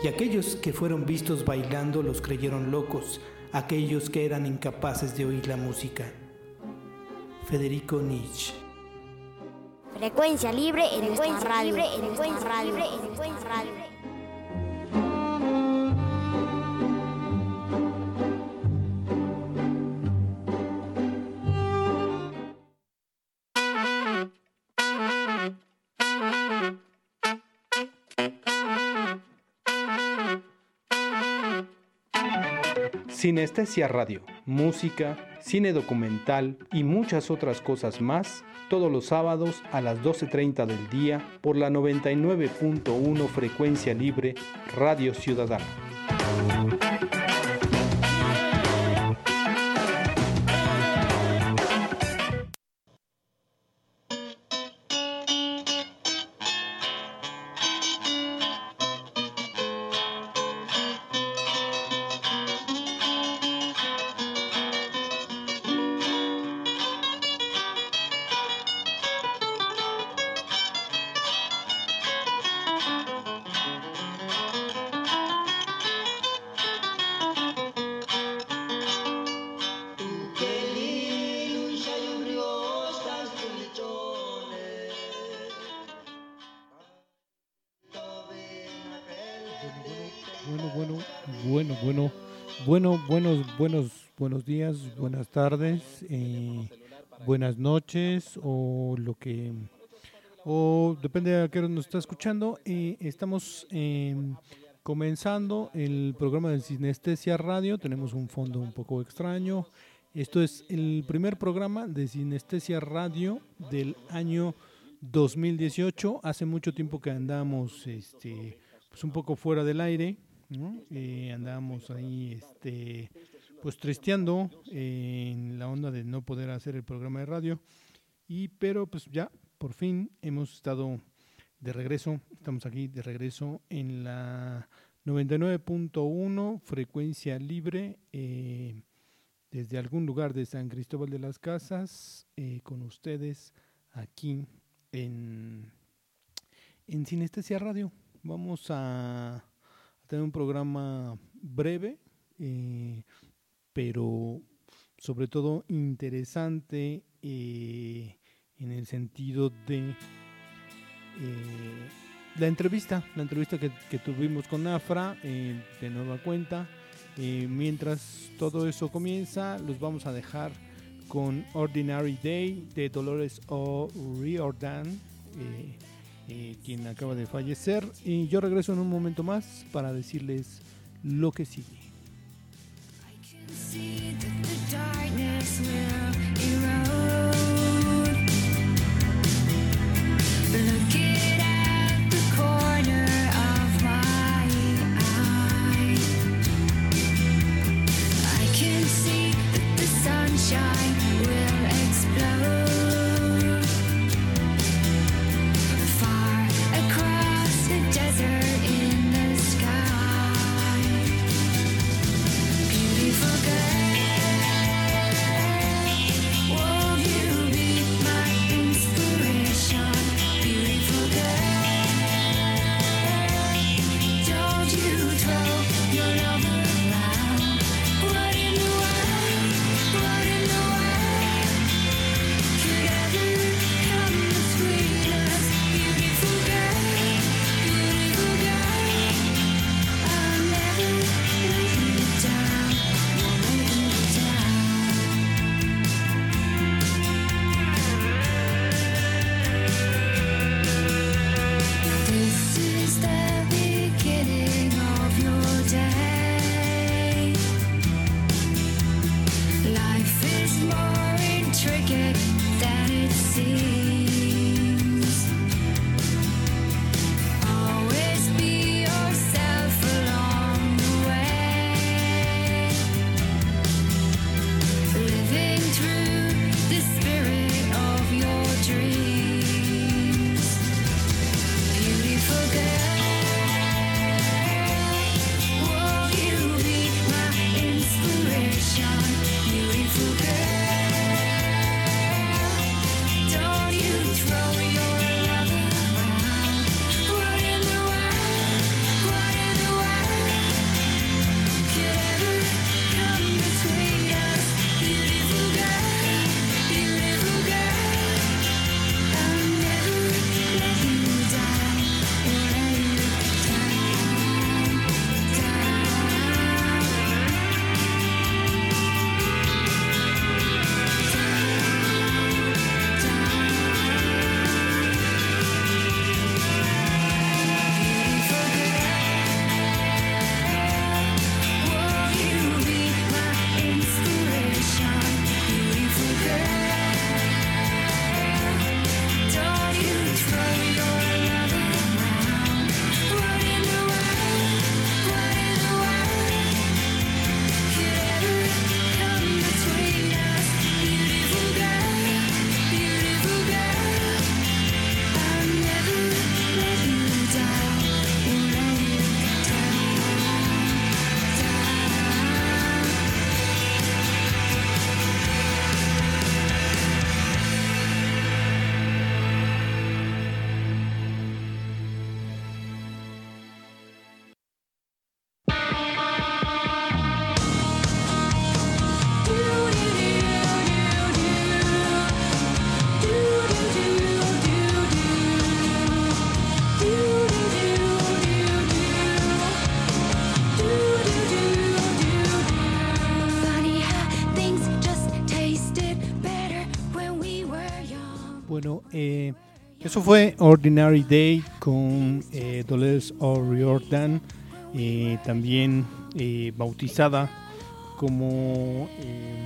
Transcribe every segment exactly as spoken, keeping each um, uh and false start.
y aquellos que fueron vistos bailando los creyeron locos, aquellos que eran incapaces de oír la música. Federico Nietzsche. Frecuencia libre en nuestra radio, en nuestra radio, en nuestra radio. Sinestesia Radio, música, cine documental y muchas otras cosas más, todos los sábados a las doce treinta del día por la noventa y nueve punto uno Frecuencia Libre, Radio Ciudadana. Bueno, buenos, buenos, buenos días, buenas tardes, eh, buenas noches o lo que, o depende de a qué hora nos está escuchando. Eh, estamos eh, comenzando el programa de Sinestesia Radio. Tenemos un fondo un poco extraño. Esto es el primer programa de Sinestesia Radio del año dos mil dieciocho. Hace mucho tiempo que andamos, este, pues un poco fuera del aire. ¿No? Eh, andábamos ahí este, pues tristeando eh, en la onda de no poder hacer el programa de radio, y pero pues ya por fin hemos estado de regreso, estamos aquí de regreso en la noventa y nueve punto uno Frecuencia Libre, eh, desde algún lugar de San Cristóbal de las Casas, eh, con ustedes aquí en, en Sinestesia Radio. Vamos a tener un programa breve, eh, pero sobre todo interesante eh, en el sentido de eh, la entrevista, la entrevista que, que tuvimos con Afra, eh, de nueva cuenta. Eh, mientras todo eso comienza, los vamos a dejar con Ordinary Day de Dolores O'Riordan, eh, Eh, quien acaba de fallecer, y yo regreso en un momento más para decirles lo que sigue. Beautiful girl. Eh, eso fue Ordinary Day con eh, Dolores O'Riordan, eh, también eh, bautizada como eh,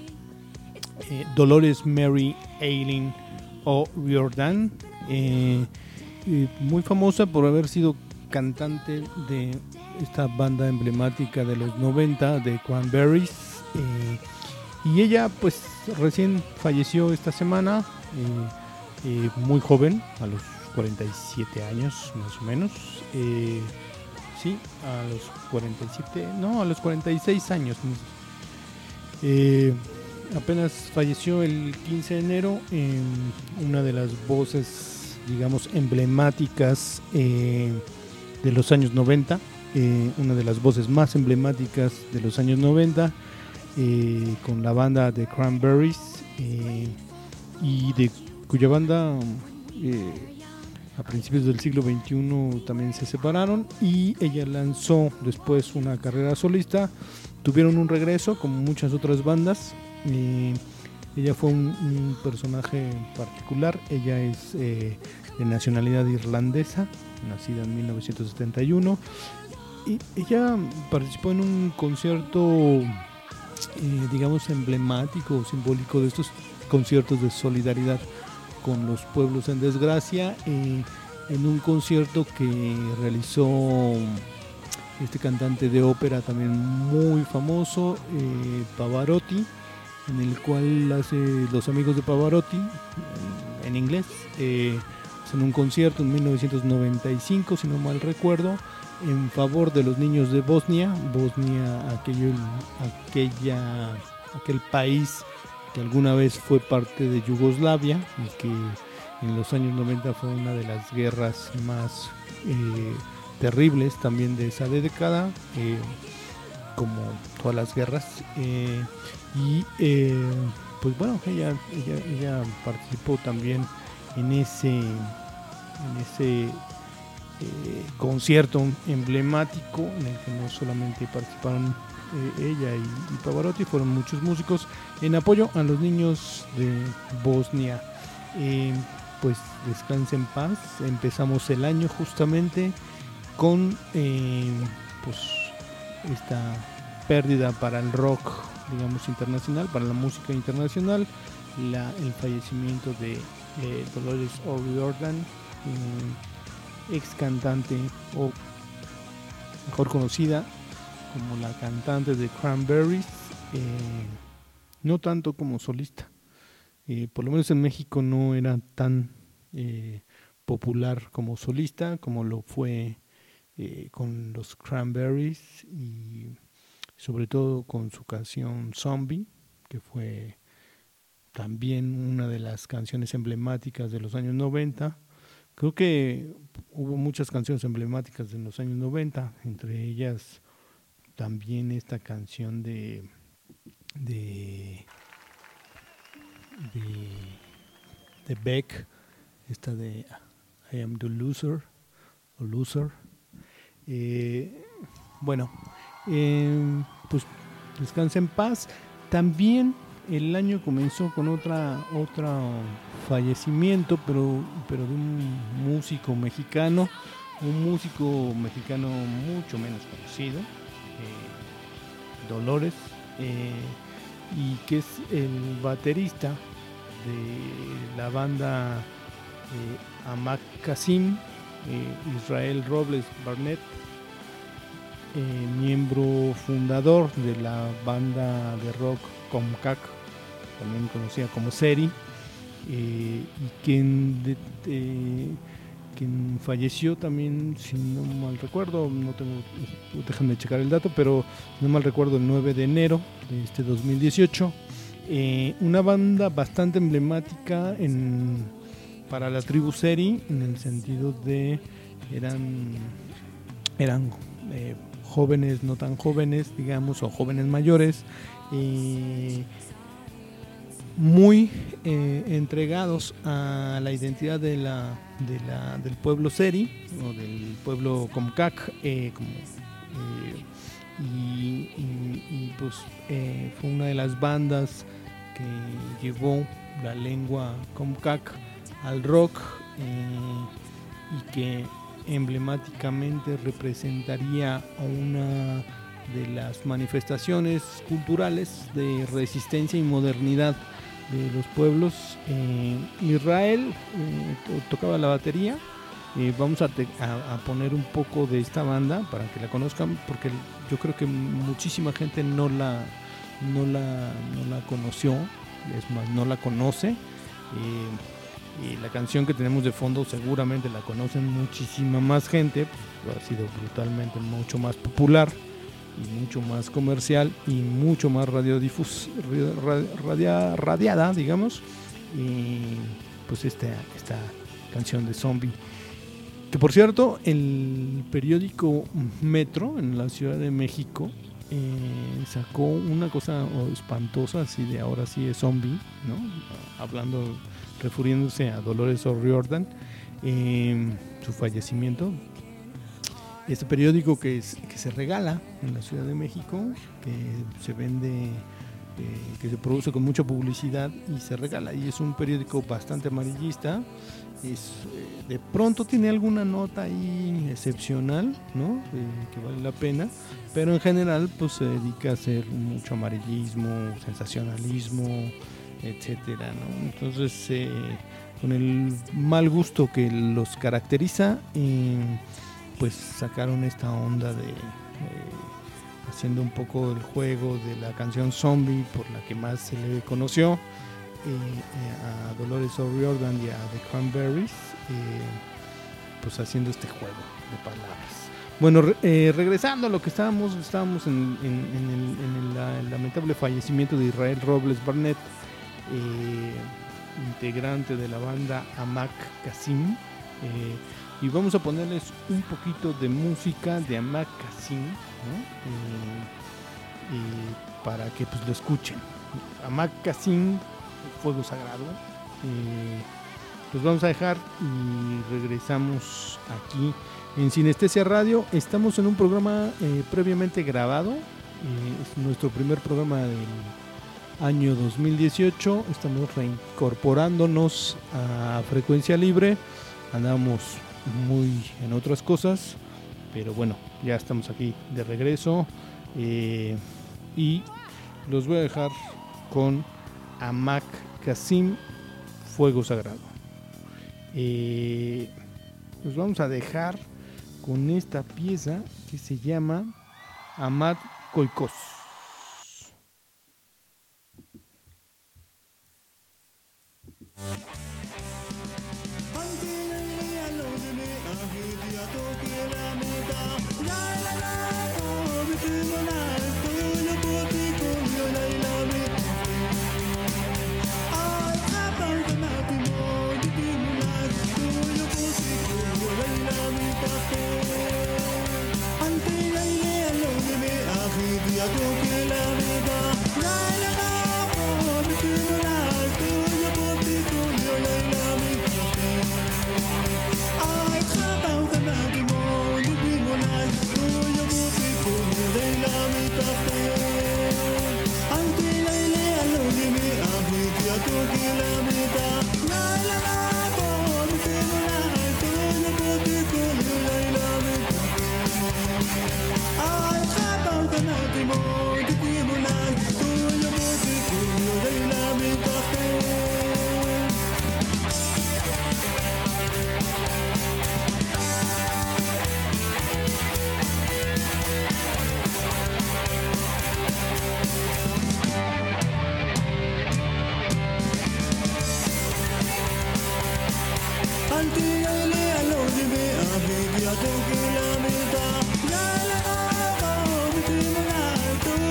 eh, Dolores Mary Eileen O'Riordan, eh, eh, muy famosa por haber sido cantante de esta banda emblemática de los noventa, de Cranberries, eh, y ella pues recién falleció esta semana, eh, eh, muy joven, a los cuarenta y siete años más o menos, eh, sí, a los cuarenta y siete, no, a los cuarenta y seis años, eh, apenas falleció el quince de enero, eh, una de las voces, digamos, emblemáticas eh, de los años noventa, eh, una de las voces más emblemáticas de los años noventa, eh, con la banda de Cranberries, eh, y de cuya banda eh, a principios del siglo veintiuno también se separaron, y ella lanzó después una carrera solista. Tuvieron un regreso como muchas otras bandas. Eh, ella fue un, un personaje particular. Ella es eh, de nacionalidad irlandesa, nacida en mil novecientos setenta y uno, y ella participó en un concierto eh, digamos emblemático, simbólico, de estos conciertos de solidaridad con los pueblos en desgracia, eh, en un concierto que realizó este cantante de ópera también muy famoso, eh, Pavarotti, en el cual hace Los Amigos de Pavarotti, en, en inglés, eh, hacen un concierto en mil novecientos noventa y cinco, si no mal recuerdo, en favor de los niños de Bosnia, Bosnia, aquello, aquella, aquel país que alguna vez fue parte de Yugoslavia y que en los años noventa fue una de las guerras más eh, terribles también de esa década, eh, como todas las guerras, eh, y eh, pues bueno, ella, ella, ella participó también en ese, en ese eh, concierto emblemático en el que no solamente participaron eh, ella y, y Pavarotti, fueron muchos músicos en apoyo a los niños de Bosnia. Eh, pues descanse en paz. Empezamos el año justamente con eh, pues esta pérdida para el rock, digamos, internacional, para la música internacional, la, el fallecimiento de eh, Dolores O'Riordan, eh, ex cantante, o mejor conocida como la cantante de Cranberries, eh, no tanto como solista. Eh, por lo menos en México no era tan eh, popular como solista como lo fue eh, con los Cranberries, y sobre todo con su canción Zombie, que fue también una de las canciones emblemáticas de los años noventa. Creo que hubo muchas canciones emblemáticas en los años noventa, entre ellas también esta canción de de de, de Beck, esta de I Am the Loser o Loser. Eh, bueno, eh, pues descansa en paz. También el año comenzó con otra otra fallecimiento, pero pero de un músico mexicano, un músico mexicano mucho menos conocido, eh, Dolores, eh, y que es el baterista de la banda eh, Amak Kasim, eh, Israel Robles Barnett, eh, miembro fundador de la banda de rock Comcac, también conocida como Seri, eh, y quien, de, de, quien falleció también, si no mal recuerdo, no tengo, déjame checar el dato, pero si no mal recuerdo, el nueve de enero de este dos mil dieciocho. Eh, una banda bastante emblemática en, para la tribu Seri, en el sentido de eran eran eh, jóvenes, no tan jóvenes, digamos, o jóvenes mayores, eh, muy eh, entregados a la identidad de la, de la del pueblo Seri o del pueblo Comcac, eh, como, eh, y, y, y pues eh, fue una de las bandas que llevó la lengua Comcac al rock eh, y que emblemáticamente representaría a una de las manifestaciones culturales de resistencia y modernidad de los pueblos. eh, Israel eh, to- tocaba la batería. Eh, vamos a, te- a, a poner un poco de esta banda para que la conozcan, porque yo creo que muchísima gente no la, no la, no la conoció, es más, no la conoce. Eh, y la canción que tenemos de fondo seguramente la conocen muchísima más gente, pues, ha sido brutalmente mucho más popular y mucho más comercial y mucho más radiodifus, radio, radia, radiada, digamos. Y pues esta, esta canción de Zombie. Que por cierto, el periódico Metro en la Ciudad de México eh, sacó una cosa oh, espantosa, así de ahora sí es zombie, ¿no? Hablando, refiriéndose a Dolores O'Riordan, eh, su fallecimiento. Este periódico que, es, que se regala en la Ciudad de México, que se vende, eh, que se produce con mucha publicidad y se regala. Y es un periódico bastante amarillista. Es, eh, de pronto tiene alguna nota ahí excepcional, ¿no? Eh, que vale la pena, pero en general pues se dedica a hacer mucho amarillismo, sensacionalismo, etcétera, ¿no? Entonces eh, con el mal gusto que los caracteriza, eh, pues sacaron esta onda de eh, haciendo un poco el juego de la canción Zombie, por la que más se le conoció. Eh, eh, a Dolores O'Riordan y a The Cranberries, eh, pues haciendo este juego de palabras. Bueno, re, eh, regresando a lo que estábamos, estábamos en, en, en, el, en el, la, el lamentable fallecimiento de Israel Robles Barnett, eh, integrante de la banda Amak Kassim, eh, y vamos a ponerles un poquito de música de Amak Kassim, ¿no? eh, eh, para que pues lo escuchen. Amak Kassim, Fuego Sagrado. Eh, los vamos a dejar y regresamos aquí en Sinestesia Radio. Estamos en un programa eh, previamente grabado. Eh, es nuestro primer programa del año dos mil dieciocho. Estamos reincorporándonos a Frecuencia Libre. Andamos muy en otras cosas, pero bueno, ya estamos aquí de regreso. Eh, y los voy a dejar con Amak Kassim, Fuego Sagrado. Eh, nos vamos a dejar con esta pieza que se llama Amad Koikos. Don't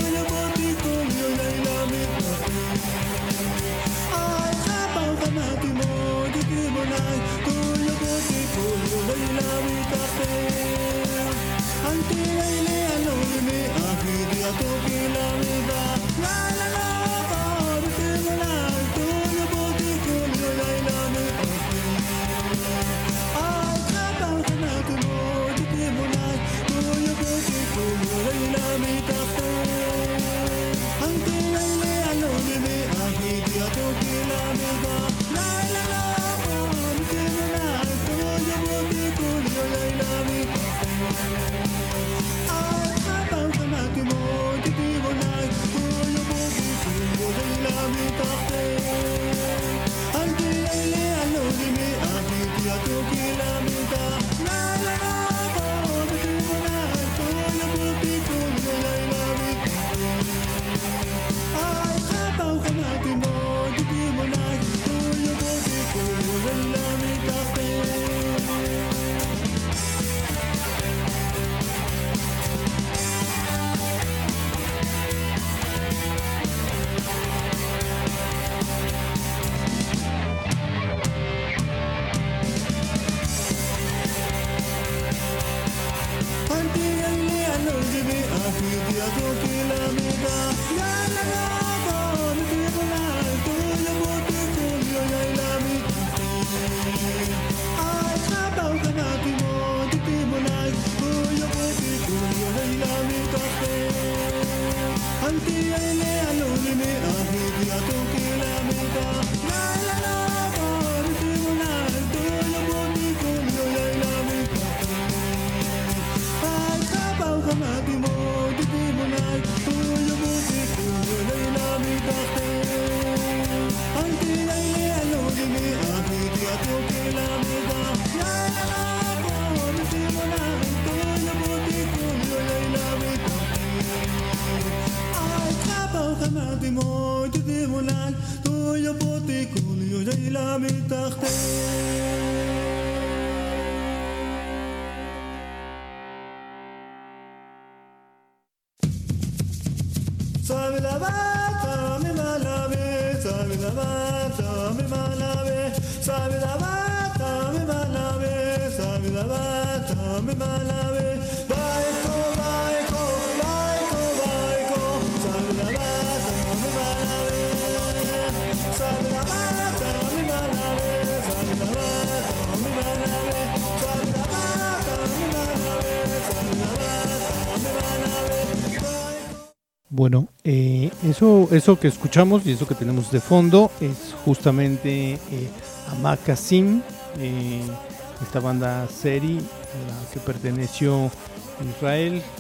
Bueno, eh, eso, eso que escuchamos y eso que tenemos de fondo es justamente eh, Amak Kassim, eh, esta banda Seri a la que perteneció Israel, eh,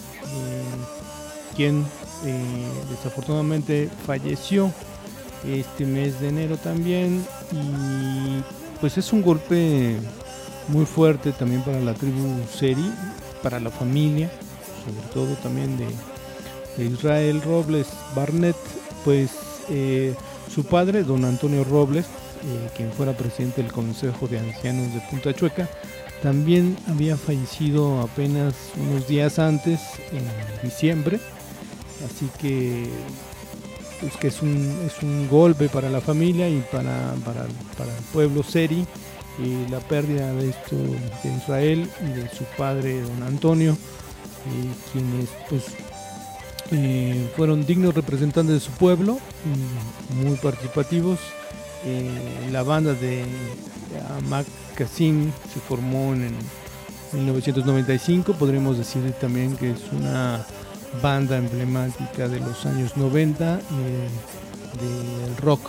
quien eh, desafortunadamente falleció este mes de enero también, y pues es un golpe muy fuerte también para la tribu Seri, para la familia, sobre todo también de Israel Robles Barnett. Pues eh, su padre, don Antonio Robles, eh, quien fuera presidente del Consejo de Ancianos de Punta Chueca, también había fallecido apenas unos días antes, en diciembre, así que pues que es un, es un golpe para la familia y para, para, para el pueblo Seri, eh, la pérdida de esto de Israel y de su padre, don Antonio, eh, quienes pues Eh, fueron dignos representantes de su pueblo, muy participativos. Eh, la banda de Amak Kassim se formó en mil novecientos noventa y cinco, podríamos decir también que es una banda emblemática de los años noventa, eh, del rock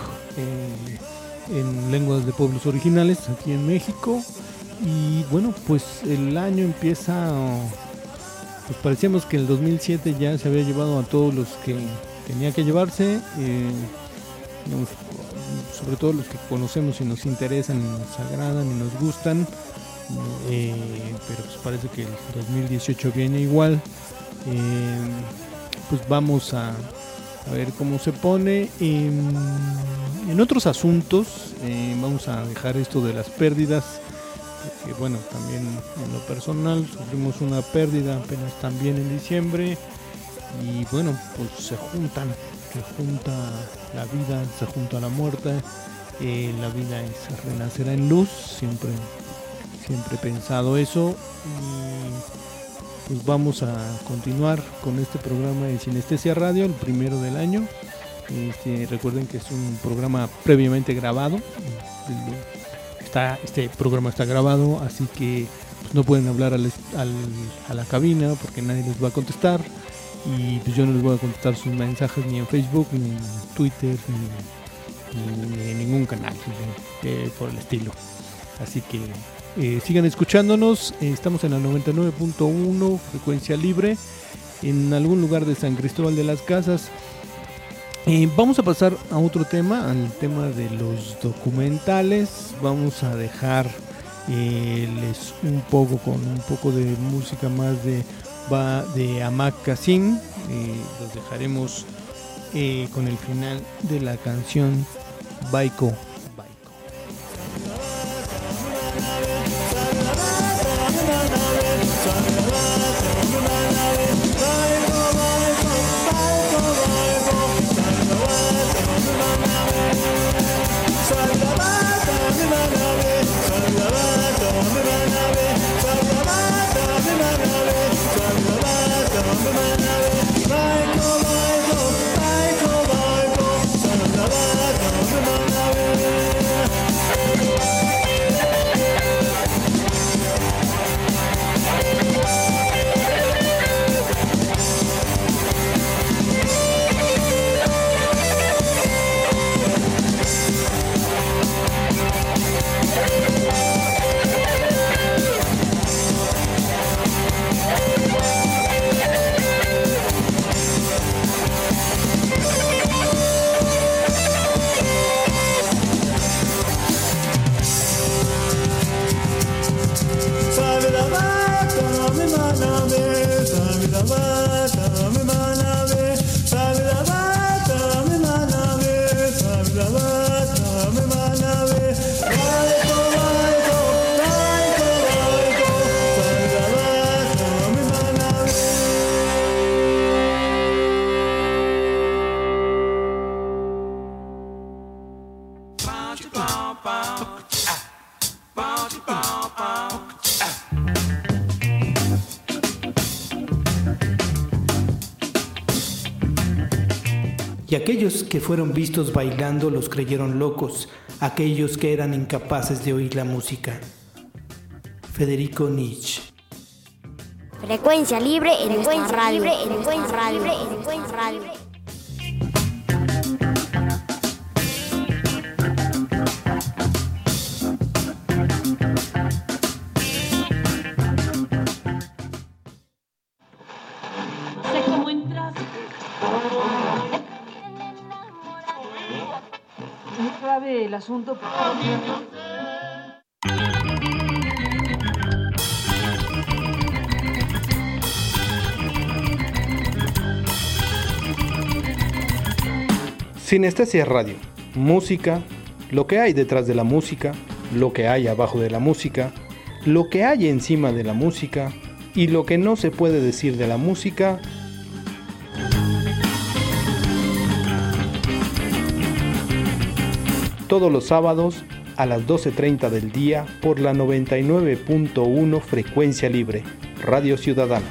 eh, en lenguas de pueblos originales aquí en México. Y bueno, pues el año empieza... Pues parecíamos que el dos mil siete ya se había llevado a todos los que tenía que llevarse, eh, nos, sobre todo los que conocemos y nos interesan, y nos agradan y nos gustan, eh, pero pues parece que el dos mil dieciocho viene igual. Eh, pues vamos a, a ver cómo se pone. Eh, en otros asuntos, eh, vamos a dejar esto de las pérdidas. Que bueno, también en lo personal sufrimos una pérdida apenas también en diciembre, y bueno, pues se juntan, se junta la vida, se junta la muerte, eh, la vida es renacerá en luz, siempre, siempre he pensado eso, y pues vamos a continuar con este programa de Sinestesia Radio, el primero del año. Este, recuerden que es un programa previamente grabado. Está, este programa está grabado, así que pues, no pueden hablar al, al, a la cabina porque nadie les va a contestar, y pues yo no les voy a contestar sus mensajes ni en Facebook, ni en Twitter, ni, ni en ningún canal eh, por el estilo. Así que eh, sigan escuchándonos. Eh, estamos en la noventa y nueve punto uno, frecuencia libre, en algún lugar de San Cristóbal de las Casas. Eh, vamos a pasar a otro tema, al tema de los documentales. Vamos a dejar eh, les un poco con un poco de música más de, de Amak Kassim. Eh, los dejaremos eh, con el final de la canción Baiko. Bye. Y aquellos que fueron vistos bailando los creyeron locos, aquellos que eran incapaces de oír la música. Federico Nietzsche. Frecuencia libre en nuestra radio. En nuestra radio. En nuestra radio. Sé cómo entras. Es grave el asunto. Sinestesia Radio, música, lo que hay detrás de la música, lo que hay abajo de la música, lo que hay encima de la música y lo que no se puede decir de la música. Todos los sábados a las doce treinta del día por la noventa y nueve punto uno Frecuencia Libre, Radio Ciudadana.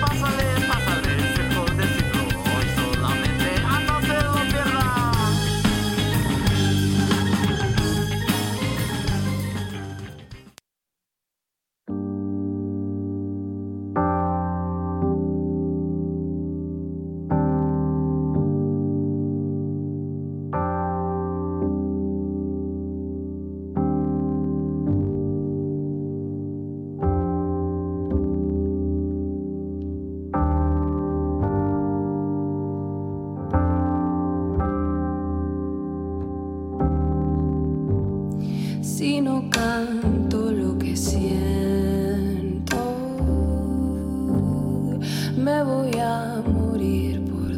Si no canto lo que siento, me voy a morir por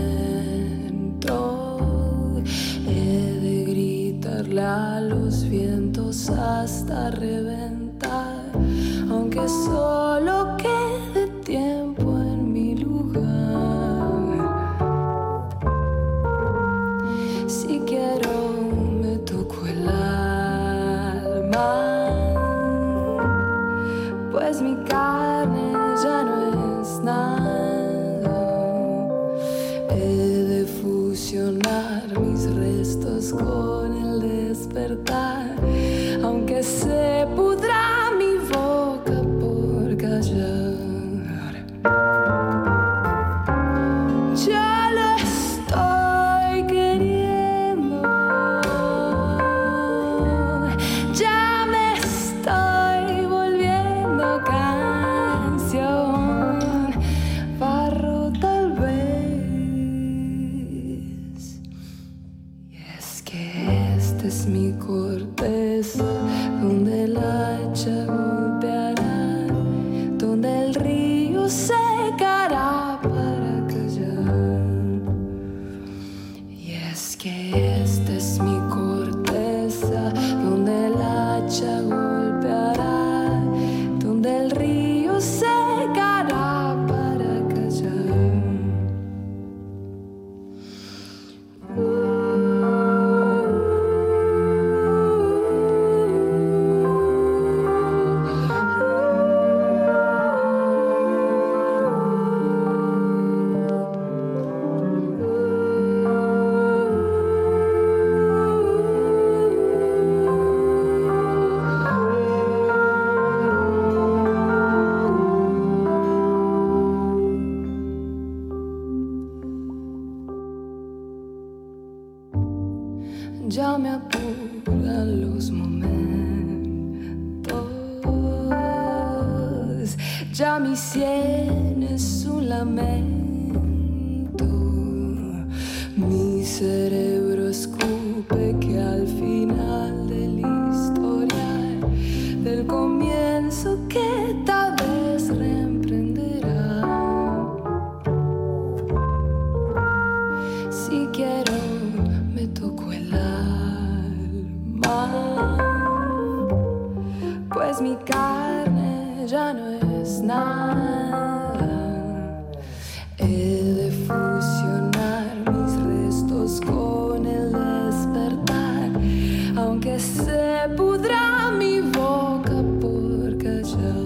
dentro. He de gritarle a los vientos hasta reventar, aunque solo quede tiempo en mi lugar. Si quiero me toco el alma, pues mi carne ya no es nada. He de fusionar mis restos con el despertar, aunque se pudra mi boca por callar. Ya lo estoy queriendo, ya me estoy volviendo canción, barro tal vez. Y es que esta es mi corteza, donde el hacha golpeará, donde el río secará para callar. Y es que esta es mi corteza, donde el hacha golpeará, donde el río secará para callar. Ya me apuran los momentos, ya mi sien es un lamento. Mi cerebro escupe que al final del historial, del comienzo que tal vez reemprenderá. Si quiero me toco el alma, pues mi carne ya no es nada. He de fusionar mis restos con el despertar, aunque se pudra mi boca por callar.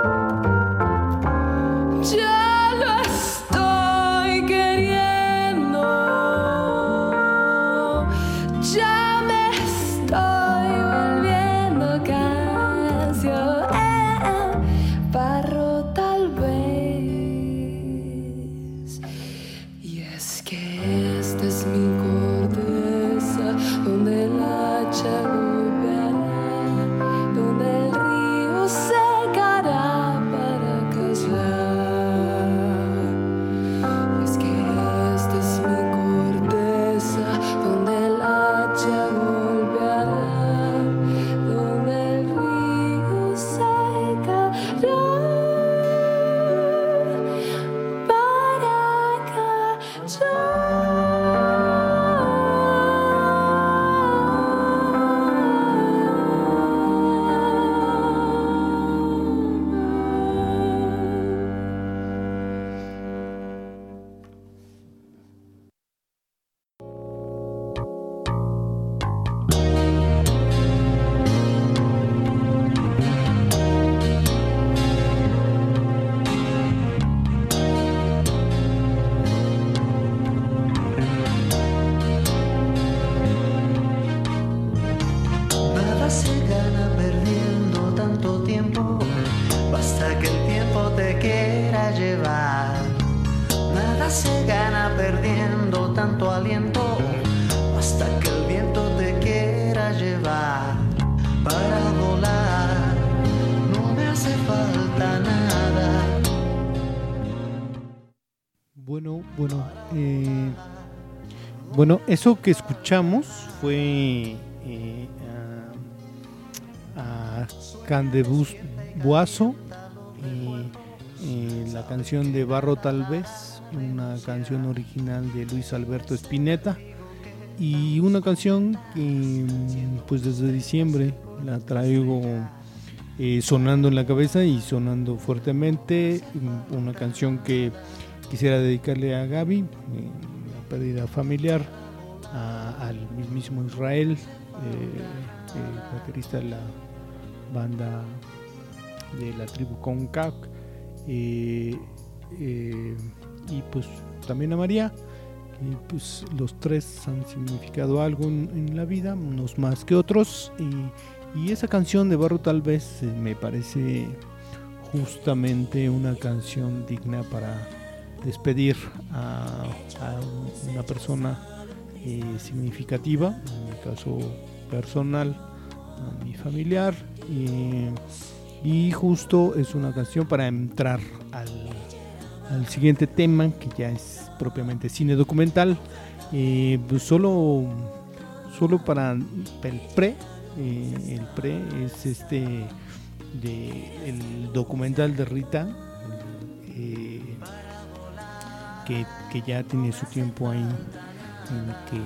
Ya lo estoy queriendo, se gana perdiendo tanto aliento, hasta que el viento te quiera llevar para volar. No me hace falta nada. Bueno, bueno, eh, bueno, eso que escuchamos fue eh, a, a Candebus Boazo, eh, eh, la canción de Barro tal vez, una canción original de Luis Alberto Spinetta, y una canción que pues desde diciembre la traigo eh, sonando en la cabeza y sonando fuertemente, una canción que quisiera dedicarle a Gaby, eh, la pérdida familiar, a, al mismísimo Israel, eh, eh, baterista de la banda de la tribu Concac, eh, eh, y pues también a María, y pues los tres han significado algo en, en la vida, unos más que otros, y, y esa canción de Barro tal vez eh, me parece justamente una canción digna para despedir a, a una persona eh, significativa, en mi caso personal, a mi familiar, y, y justo es una canción para entrar al, al siguiente tema, que ya es propiamente cine documental. Eh, pues solo, solo para el pre, eh, el pre es este de el documental de Rita, eh, Que, que ya tiene su tiempo ahí, en que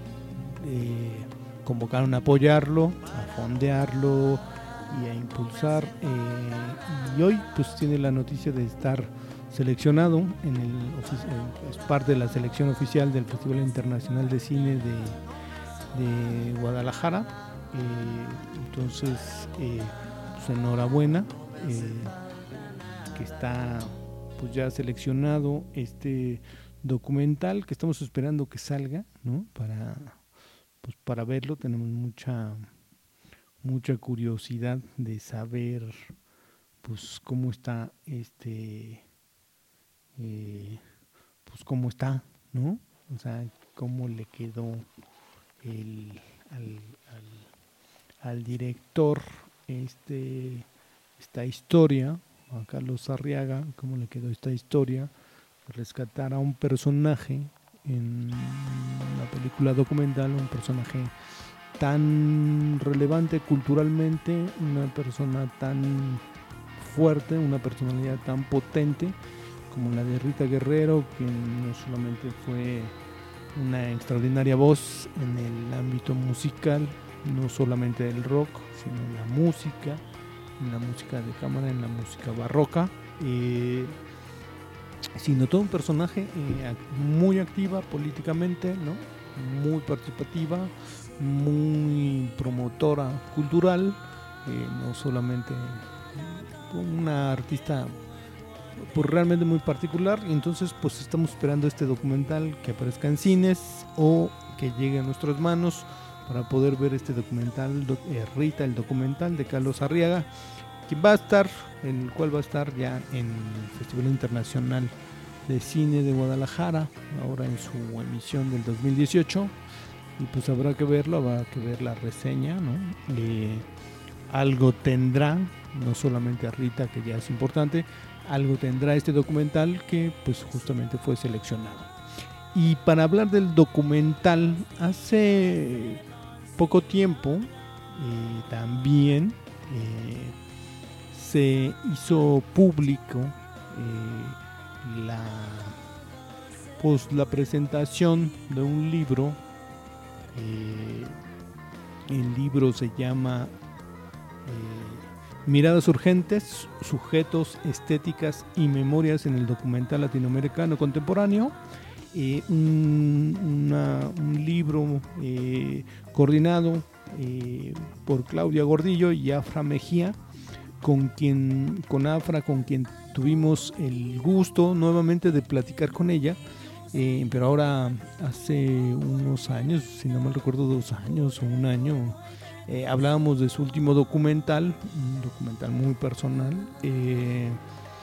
eh, convocaron a apoyarlo, a fondearlo y a impulsar, eh, y hoy pues tiene la noticia de estar seleccionado en el es parte de la selección oficial del Festival Internacional de Cine de, de Guadalajara. Eh, entonces eh, pues enhorabuena, eh, que está pues ya seleccionado este documental, que estamos esperando que salga, ¿no? Para pues para verlo. Tenemos mucha mucha curiosidad de saber pues cómo está este eh, pues cómo está, ¿no? O sea, cómo le quedó el al, al, al director este esta historia, a Carlos Arriaga, cómo le quedó esta historia, rescatar a un personaje en una película documental, un personaje tan relevante culturalmente, una persona tan fuerte, una personalidad tan potente como la de Rita Guerrero, que no solamente fue una extraordinaria voz en el ámbito musical, no solamente del rock, sino en la música, en la música de cámara, en la música barroca, eh, sino todo un personaje eh, muy activa políticamente, ¿no? Muy participativa, muy promotora cultural, eh, no solamente una artista pues realmente muy particular. Y entonces pues estamos esperando este documental que aparezca en cines o que llegue a nuestras manos para poder ver este documental, eh, Rita, el documental de Carlos Arriaga, que va a estar, el cual va a estar ya en el Festival Internacional de Cine de Guadalajara, ahora en su emisión del dos mil dieciocho, y pues habrá que verlo, habrá que ver la reseña, ¿no? Eh, algo tendrá, no solamente a Rita, que ya es importante, algo tendrá este documental que pues justamente fue seleccionado. Y para hablar del documental, hace poco tiempo eh, también eh, se hizo público eh, la pues la presentación de un libro. Eh, el libro se llama eh, Miradas urgentes, sujetos, estéticas y memorias en el documental latinoamericano contemporáneo. Eh, un, una, un libro eh, coordinado eh, por Claudia Gordillo y Afra Mejía, con quien, con Afra, con quien tuvimos el gusto nuevamente de platicar con ella, eh, pero ahora hace unos años, si no mal recuerdo dos años o un año, eh, hablábamos de su último documental, un documental muy personal, eh,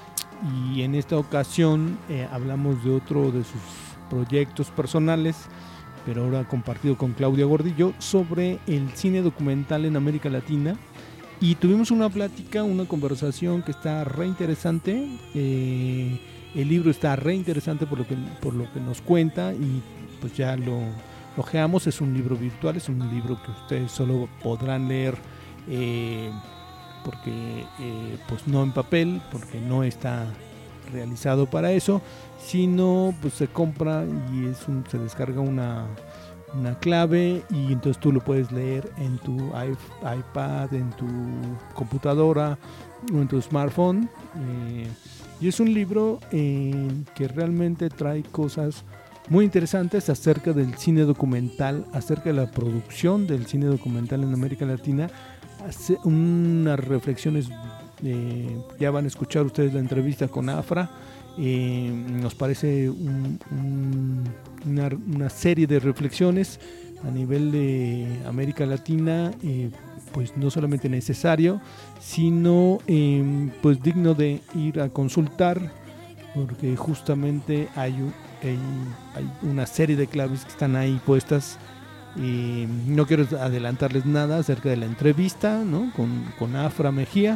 y en esta ocasión eh, hablamos de otro de sus proyectos personales, pero ahora compartido con Claudia Gordillo, sobre el cine documental en América Latina. Y tuvimos una plática, una conversación que está re interesante. Eh, el libro está re interesante por lo que, por lo que nos cuenta, y pues ya lo ojeamos. Es un libro virtual, es un libro que ustedes solo podrán leer eh, porque eh, pues no en papel, porque no está realizado para eso, sino pues se compra y es un, se descarga una una clave, y entonces tú lo puedes leer en tu iPad, en tu computadora o en tu smartphone. Eh, y es un libro eh, que realmente trae cosas muy interesantes acerca del cine documental, acerca de la producción del cine documental en América Latina. Hace unas reflexiones, eh, ya van a escuchar ustedes la entrevista con Afra. Eh, nos parece un, un, una, una serie de reflexiones a nivel de América Latina, eh, pues no solamente necesario, sino eh, pues digno de ir a consultar, porque justamente hay, hay, hay una serie de claves que están ahí puestas. Eh, no quiero adelantarles nada acerca de la entrevista, ¿no? con, con Afra Mejía.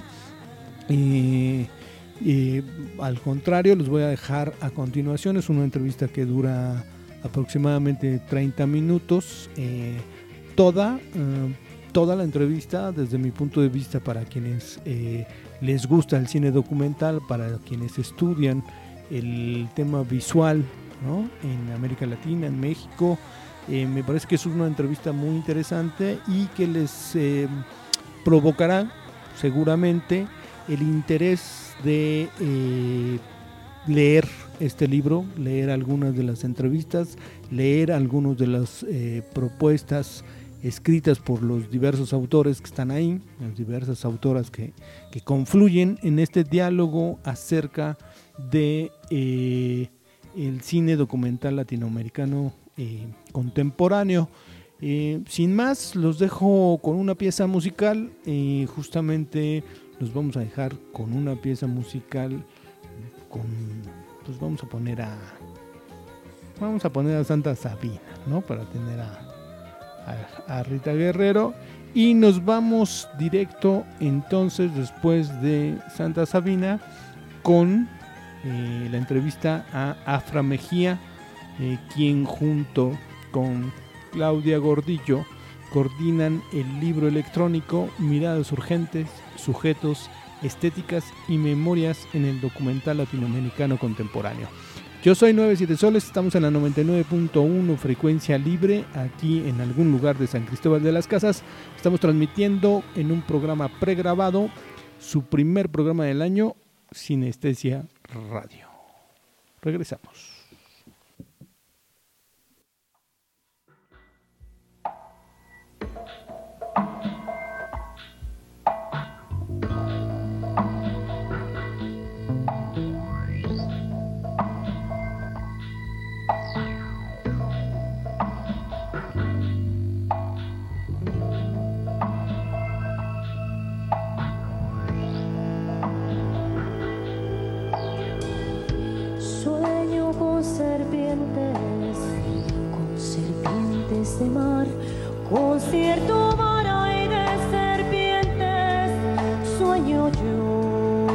Eh, Eh, al contrario, los voy a dejar a continuación. Es una entrevista que dura aproximadamente treinta minutos, eh, toda, eh, toda la entrevista desde mi punto de vista, para quienes eh, les gusta el cine documental, para quienes estudian el tema visual, ¿no? En América Latina, en México. Eh, me parece que es una entrevista muy interesante y que les eh, provocará seguramente el interés de eh, leer este libro, leer algunas de las entrevistas, leer algunas de las eh, propuestas escritas por los diversos autores que están ahí, las diversas autoras que, que confluyen en este diálogo acerca de eh, el cine documental latinoamericano eh, contemporáneo. Eh, sin más, los dejo con una pieza musical. Eh, justamente los vamos a dejar con una pieza musical con, pues vamos a poner a vamos a poner a Santa Sabina, ¿no? Para tener a, a, a Rita Guerrero, y nos vamos directo entonces, después de Santa Sabina, con eh, la entrevista a Afra Mejía, eh, quien junto con Claudia Gordillo coordinan el libro electrónico Miradas Urgentes, Sujetos, Estéticas y Memorias en el Documental Latinoamericano Contemporáneo. Yo soy nueve siete Soles, estamos en la noventa y nueve punto uno frecuencia libre, aquí en algún lugar de San Cristóbal de las Casas. Estamos transmitiendo en un programa pregrabado, su primer programa del año, Sinestesia Radio. Regresamos. Serpientes, con serpientes de mar, con cierto mar hay de serpientes, sueño yo.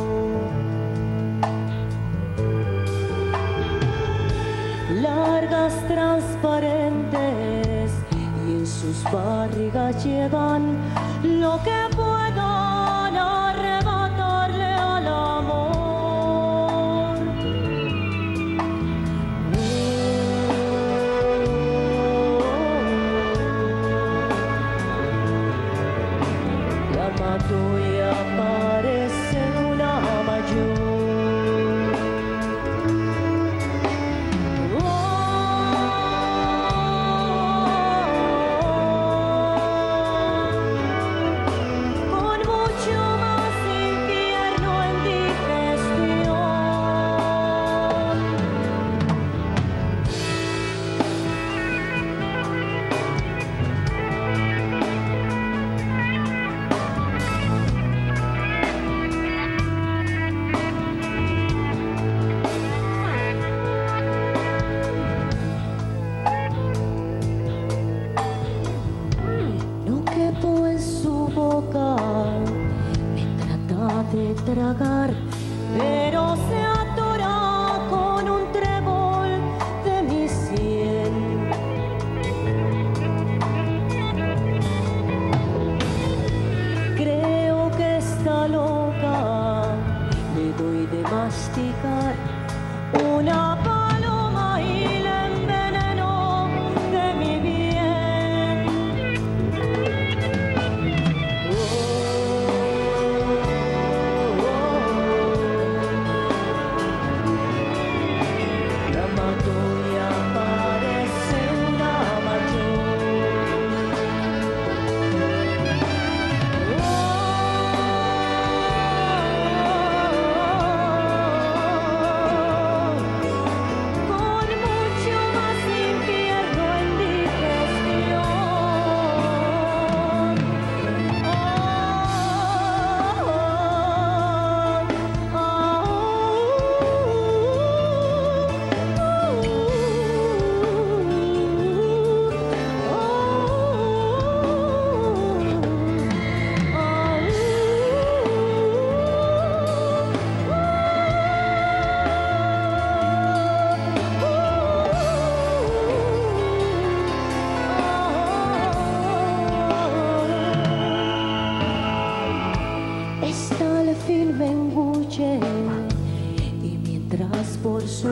Largas, transparentes, y en sus barrigas llevan lo que puedan arrebatarle al amor. Y aparece una mayor. Oh,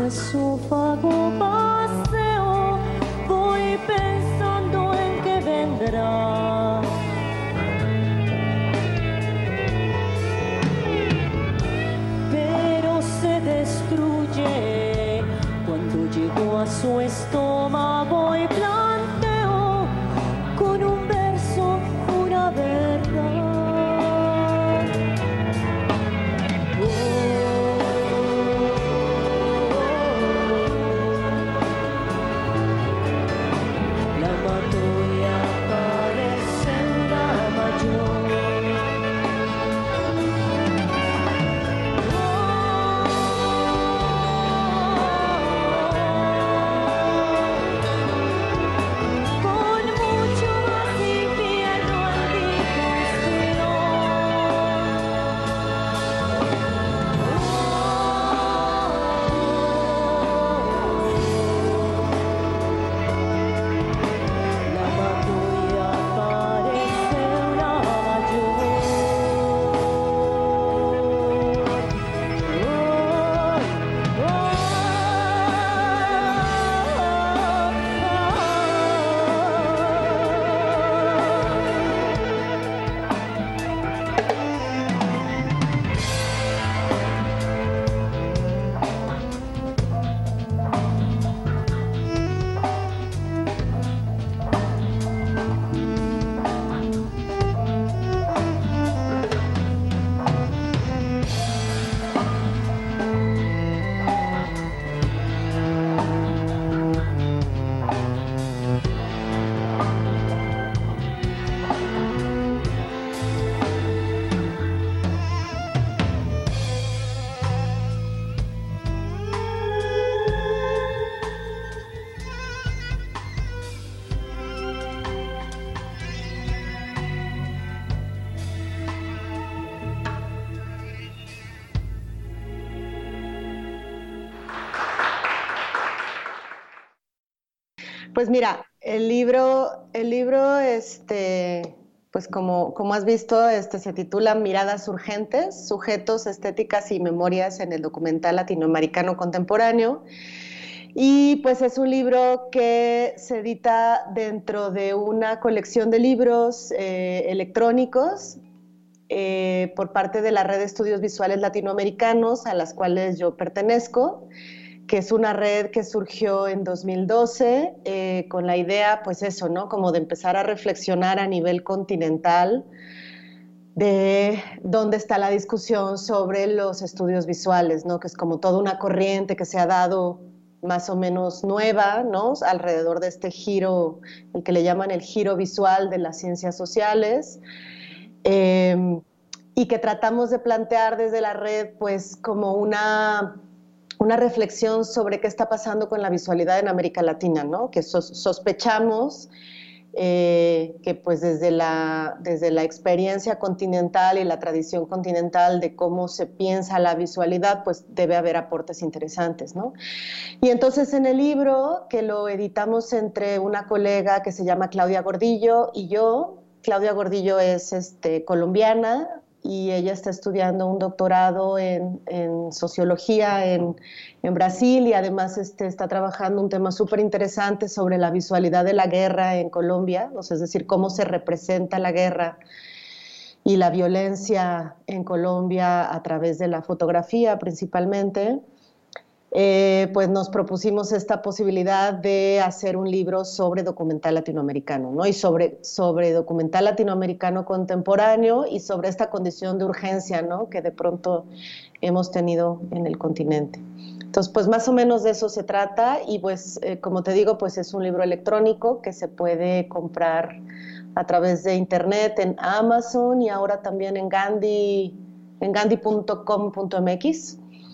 a su vago paseo, voy pensando en que vendrá. Pero se destruye cuando llegó a su estómago y planteó con un verso una verdad. Pues mira, el libro, el libro, este, pues como, como has visto, este, se titula Miradas Urgentes, Sujetos, Estéticas y Memorias en el Documental Latinoamericano Contemporáneo. Y pues es un libro que se edita dentro de una colección de libros eh, electrónicos eh, por parte de la Red de Estudios Visuales Latinoamericanos, a las cuales yo pertenezco, que es una red que surgió en dos mil doce eh, con la idea, pues eso, ¿no? Como de empezar a reflexionar a nivel continental de dónde está la discusión sobre los estudios visuales, ¿no? Que es como toda una corriente que se ha dado más o menos nueva, ¿no? Alrededor de este giro, el que le llaman el giro visual de las ciencias sociales, eh, y que tratamos de plantear desde la red, pues, como una... una reflexión sobre qué está pasando con la visualidad en América Latina, ¿no? Que sos, sospechamos eh, que pues desde la, desde la experiencia continental y la tradición continental de cómo se piensa la visualidad, pues debe haber aportes interesantes, ¿no? Y entonces en el libro, que lo editamos entre una colega que se llama Claudia Gordillo y yo, Claudia Gordillo es este, colombiana, y ella está estudiando un doctorado en, en sociología en, en Brasil, y además este, está trabajando un tema súper interesante sobre la visualidad de la guerra en Colombia, o sea, es decir, cómo se representa la guerra y la violencia en Colombia a través de la fotografía principalmente. Eh, pues nos propusimos esta posibilidad de hacer un libro sobre documental latinoamericano, ¿no? Y sobre, sobre documental latinoamericano contemporáneo y sobre esta condición de urgencia, ¿no? Que de pronto hemos tenido en el continente. Entonces, pues más o menos de eso se trata, y pues eh, como te digo, pues es un libro electrónico que se puede comprar a través de internet en Amazon y ahora también en Gandhi, en gandhi punto com punto m x.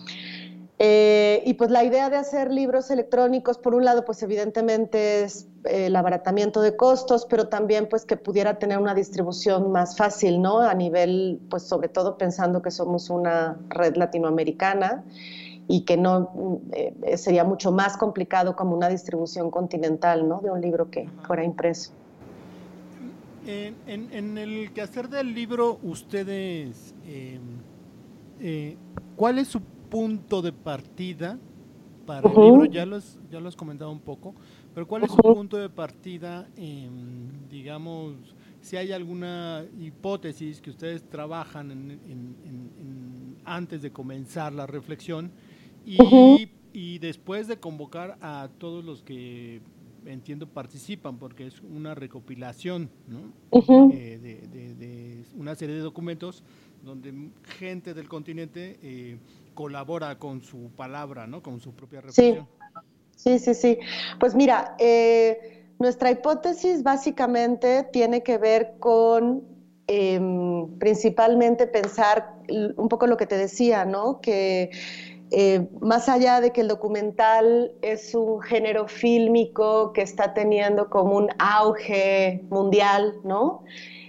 Eh, y pues la idea de hacer libros electrónicos, por un lado, pues evidentemente es eh, el abaratamiento de costos, pero también pues que pudiera tener una distribución más fácil, ¿no? A nivel, pues sobre todo pensando que somos una red latinoamericana y que no eh, sería mucho más complicado como una distribución continental, ¿no? De un libro que fuera impreso. En, en, en el quehacer del libro, ustedes, eh, eh, ¿cuál es su punto de partida para uh-huh. el libro, ya lo, has, ya lo has comentado un poco, pero ¿cuál es su uh-huh. punto de partida, eh, digamos, si hay alguna hipótesis que ustedes trabajan en, en, en, en, antes de comenzar la reflexión y, uh-huh. y después de convocar a todos los que, entiendo, participan, porque es una recopilación, ¿no? Uh-huh. eh, de, de, de una serie de documentos donde gente del continente eh, colabora con su palabra, ¿no? Con su propia reflexión. Sí, sí, sí. sí. Pues mira, eh, nuestra hipótesis básicamente tiene que ver con eh, principalmente pensar un poco lo que te decía, ¿no? Que eh, más allá de que el documental es un género fílmico que está teniendo como un auge mundial, ¿no?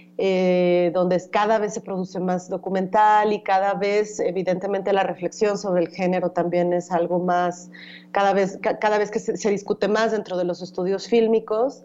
Eh, donde cada vez se produce más documental y cada vez, evidentemente, la reflexión sobre el género también es algo más, cada vez, ca, cada vez que se, se discute más dentro de los estudios fílmicos.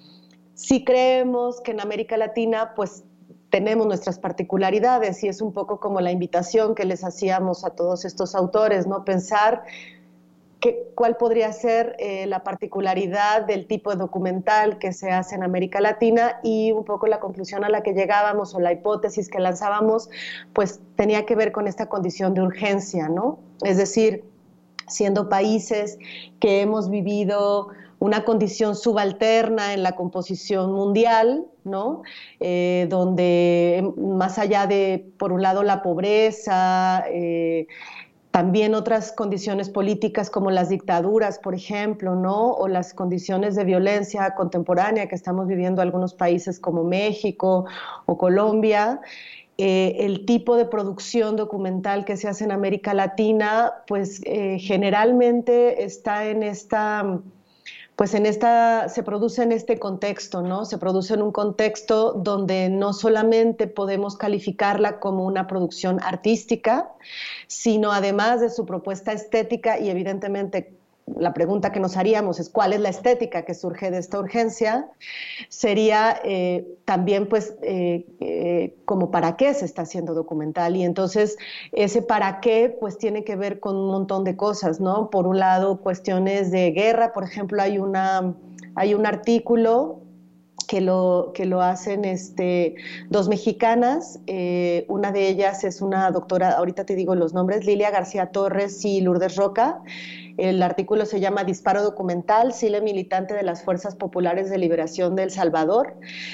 Sí creemos que en América Latina, pues, tenemos nuestras particularidades y es un poco como la invitación que les hacíamos a todos estos autores, ¿no? Pensar que, cuál podría ser eh, la particularidad del tipo de documental que se hace en América Latina, y un poco la conclusión a la que llegábamos o la hipótesis que lanzábamos, pues tenía que ver con esta condición de urgencia, ¿no? Es decir, siendo países que hemos vivido una condición subalterna en la composición mundial, ¿no? Eh, donde más allá de, por un lado, la pobreza, eh, también otras condiciones políticas como las dictaduras, por ejemplo, ¿no? O las condiciones de violencia contemporánea que estamos viviendo en algunos países como México o Colombia. Eh, el tipo de producción documental que se hace en América Latina, pues eh, generalmente está en esta... pues en esta, se produce en este contexto, ¿no? Se produce en un contexto donde no solamente podemos calificarla como una producción artística, sino además de su propuesta estética, y evidentemente la pregunta que nos haríamos es ¿cuál es la estética que surge de esta urgencia? Sería eh, también pues eh, eh, como para qué se está haciendo documental, y entonces ese para qué pues tiene que ver con un montón de cosas, ¿no? Por un lado, cuestiones de guerra. Por ejemplo, hay, una, hay un artículo que lo, que lo hacen este, dos mexicanas, eh, una de ellas es una doctora, ahorita te digo los nombres, Lilia García Torres y Lourdes Roca. El artículo se llama Disparo documental, Sile militante de las Fuerzas Populares de Liberación de El Salvador.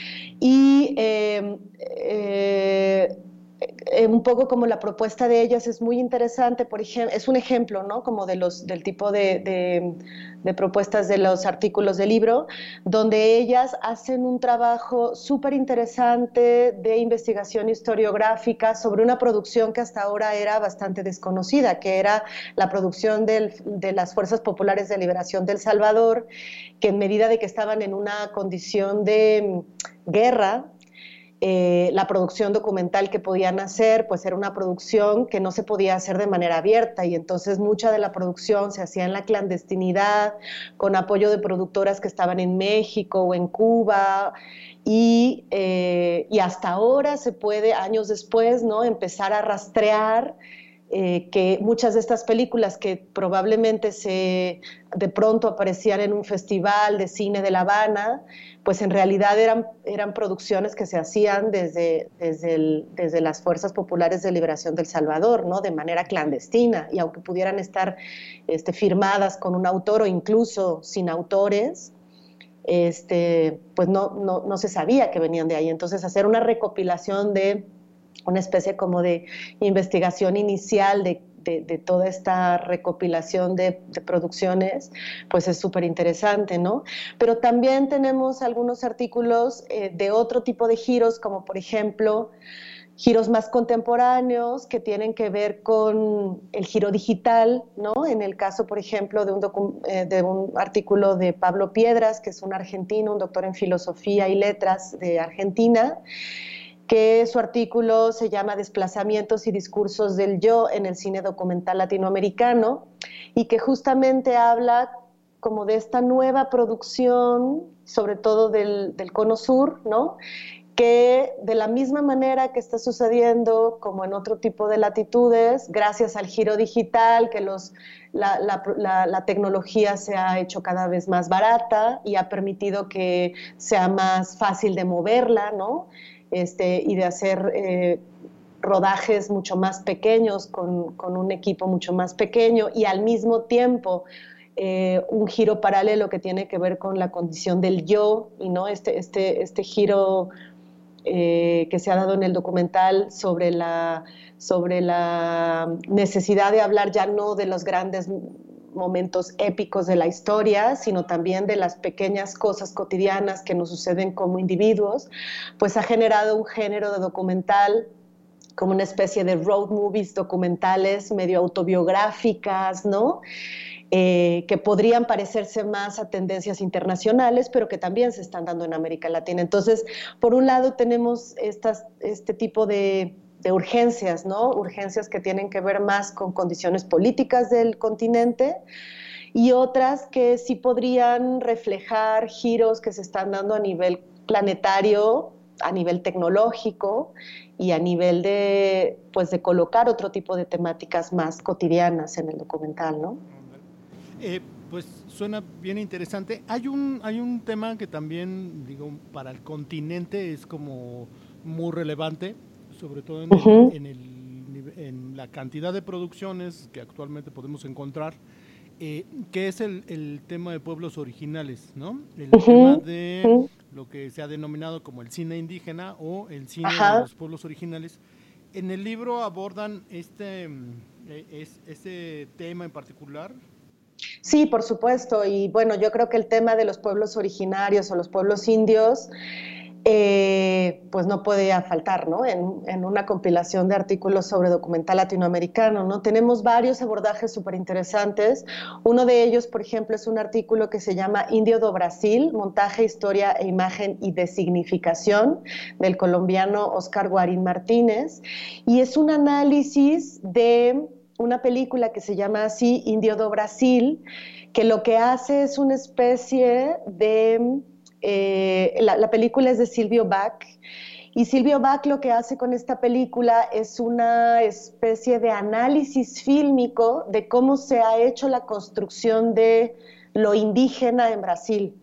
Y eh, eh, un poco como la propuesta de ellas es muy interesante, por ejemplo, es un ejemplo, ¿no? Como de los, del tipo de, de, de propuestas de los artículos del libro, donde ellas hacen un trabajo súper interesante de investigación historiográfica sobre una producción que hasta ahora era bastante desconocida, que era la producción del, de las Fuerzas Populares de Liberación de El Salvador, que en medida de que estaban en una condición de guerra, Eh, la producción documental que podían hacer, pues era una producción que no se podía hacer de manera abierta, y entonces mucha de la producción se hacía en la clandestinidad, con apoyo de productoras que estaban en México o en Cuba, y, eh, y hasta ahora se puede, años después, ¿no? Empezar a rastrear eh, que muchas de estas películas que probablemente se, de pronto aparecían en un festival de cine de La Habana, pues en realidad eran, eran producciones que se hacían desde, desde, el, desde las Fuerzas Populares de Liberación del Salvador, ¿no? De manera clandestina, y aunque pudieran estar este, firmadas con un autor o incluso sin autores, este, pues no, no, no se sabía que venían de ahí. Entonces hacer una recopilación de una especie como de investigación inicial de De, de toda esta recopilación de, de producciones, pues es súper interesante, ¿no? Pero también tenemos algunos artículos eh, de otro tipo de giros, como por ejemplo, giros más contemporáneos que tienen que ver con el giro digital, ¿no? En el caso, por ejemplo, de un, docu eh, de un artículo de Pablo Piedras, que es un argentino, un doctor en filosofía y letras de Argentina, que su artículo se llama Desplazamientos y discursos del yo en el cine documental latinoamericano, y que justamente habla como de esta nueva producción, sobre todo del, del Cono Sur, ¿no? que de la misma manera que está sucediendo como en otro tipo de latitudes, gracias al giro digital, que los, la, la, la, la tecnología se ha hecho cada vez más barata y ha permitido que sea más fácil de moverla, ¿no? Este, y de hacer eh, rodajes mucho más pequeños, con, con un equipo mucho más pequeño, y al mismo tiempo eh, un giro paralelo que tiene que ver con la condición del yo, y no este, este, este giro eh, que se ha dado en el documental sobre la, sobre la necesidad de hablar ya no de los grandes momentos épicos de la historia, sino también de las pequeñas cosas cotidianas que nos suceden como individuos, pues ha generado un género de documental como una especie de road movies documentales medio autobiográficas, ¿no? Eh, que podrían parecerse más a tendencias internacionales, pero que también se están dando en América Latina. Entonces, por un lado tenemos estas, este tipo de, de urgencias, ¿no? Urgencias que tienen que ver más con condiciones políticas del continente, y otras que sí podrían reflejar giros que se están dando a nivel planetario, a nivel tecnológico y a nivel de, pues, de colocar otro tipo de temáticas más cotidianas en el documental, ¿no? Eh, pues suena bien interesante. Hay un, hay un tema que también, digo, para el continente es como muy relevante, sobre todo en, uh-huh. el, en, el, en la cantidad de producciones que actualmente podemos encontrar, eh, que es el, el tema de pueblos originales, ¿no? El uh-huh. tema de uh-huh. lo que se ha denominado como el cine indígena o el cine uh-huh. de los pueblos originales. En el libro abordan este, es, este tema en particular. Sí, por supuesto, y bueno, yo creo que el tema de los pueblos originarios o los pueblos indios, eh, pues no podía faltar, ¿no? En, en una compilación de artículos sobre documental latinoamericano, ¿no? Tenemos varios abordajes súper interesantes. Uno de ellos, por ejemplo, es un artículo que se llama Indio do Brasil, montaje, historia e imagen y designificación, del colombiano Oscar Guarín Martínez, y es un análisis de una película que se llama así, Indio do Brasil, que lo que hace es una especie de... Eh, la, la película es de Silvio Bach, y Silvio Bach lo que hace con esta película es una especie de análisis fílmico de cómo se ha hecho la construcción de lo indígena en Brasil.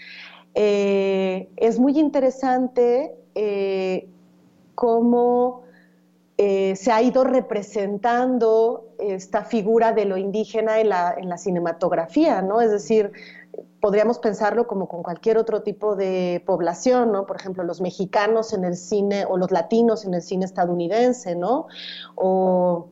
Eh, es muy interesante eh, cómo eh, se ha ido representando esta figura de lo indígena en la, en la cinematografía, ¿no? Es decir, podríamos pensarlo como con cualquier otro tipo de población, ¿no? Por ejemplo, los mexicanos en el cine, o los latinos en el cine estadounidense, ¿no? O,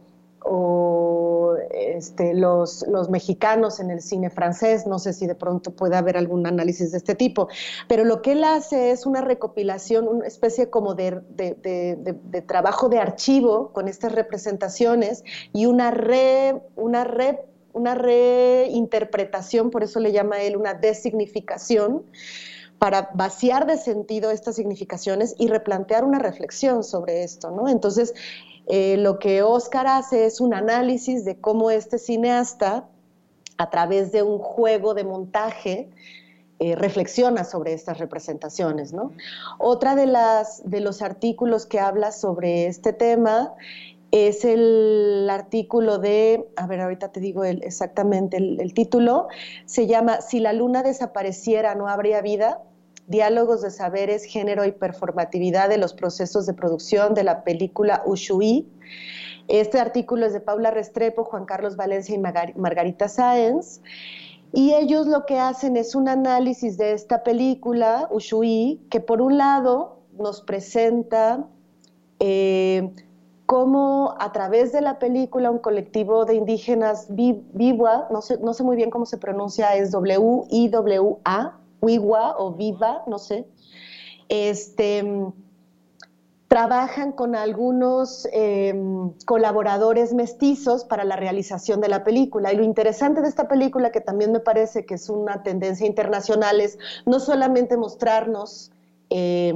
o este, los, los mexicanos en el cine francés, no sé si de pronto puede haber algún análisis de este tipo, pero lo que él hace es una recopilación, una especie como de, de, de, de, de trabajo de archivo con estas representaciones y una re... Una re una reinterpretación, por eso le llama él una designificación, para vaciar de sentido estas significaciones y replantear una reflexión sobre esto, ¿no? Entonces, eh, lo que Oscar hace es un análisis de cómo este cineasta, a través de un juego de montaje, eh, reflexiona sobre estas representaciones, ¿no? Otra de, las, de los artículos que habla sobre este tema es el artículo de, a ver, ahorita te digo el, exactamente el, el título, se llama Si la luna desapareciera, no habría vida, diálogos de saberes, género y performatividad de los procesos de producción de la película Ushuaí. Este artículo es de Paula Restrepo, Juan Carlos Valencia y Margar- Margarita Sáenz, y ellos lo que hacen es un análisis de esta película, Ushuaí, que por un lado nos presenta... Eh, cómo a través de la película un colectivo de indígenas Wiwa, no sé, no sé muy bien cómo se pronuncia, es W I W A, Wiwa o Viva, no sé, este, trabajan con algunos eh, colaboradores mestizos para la realización de la película. Y lo interesante de esta película, que también me parece que es una tendencia internacional, es no solamente mostrarnos... Eh,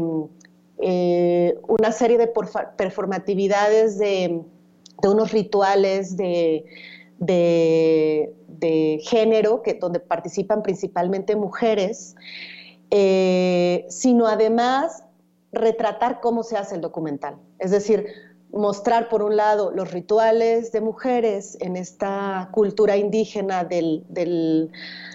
Eh, una serie de performatividades de, de unos rituales de, de, de género, que, donde participan principalmente mujeres, eh, sino además retratar cómo se hace el documental. Es decir, mostrar por un lado los rituales de mujeres en esta cultura indígena del, del,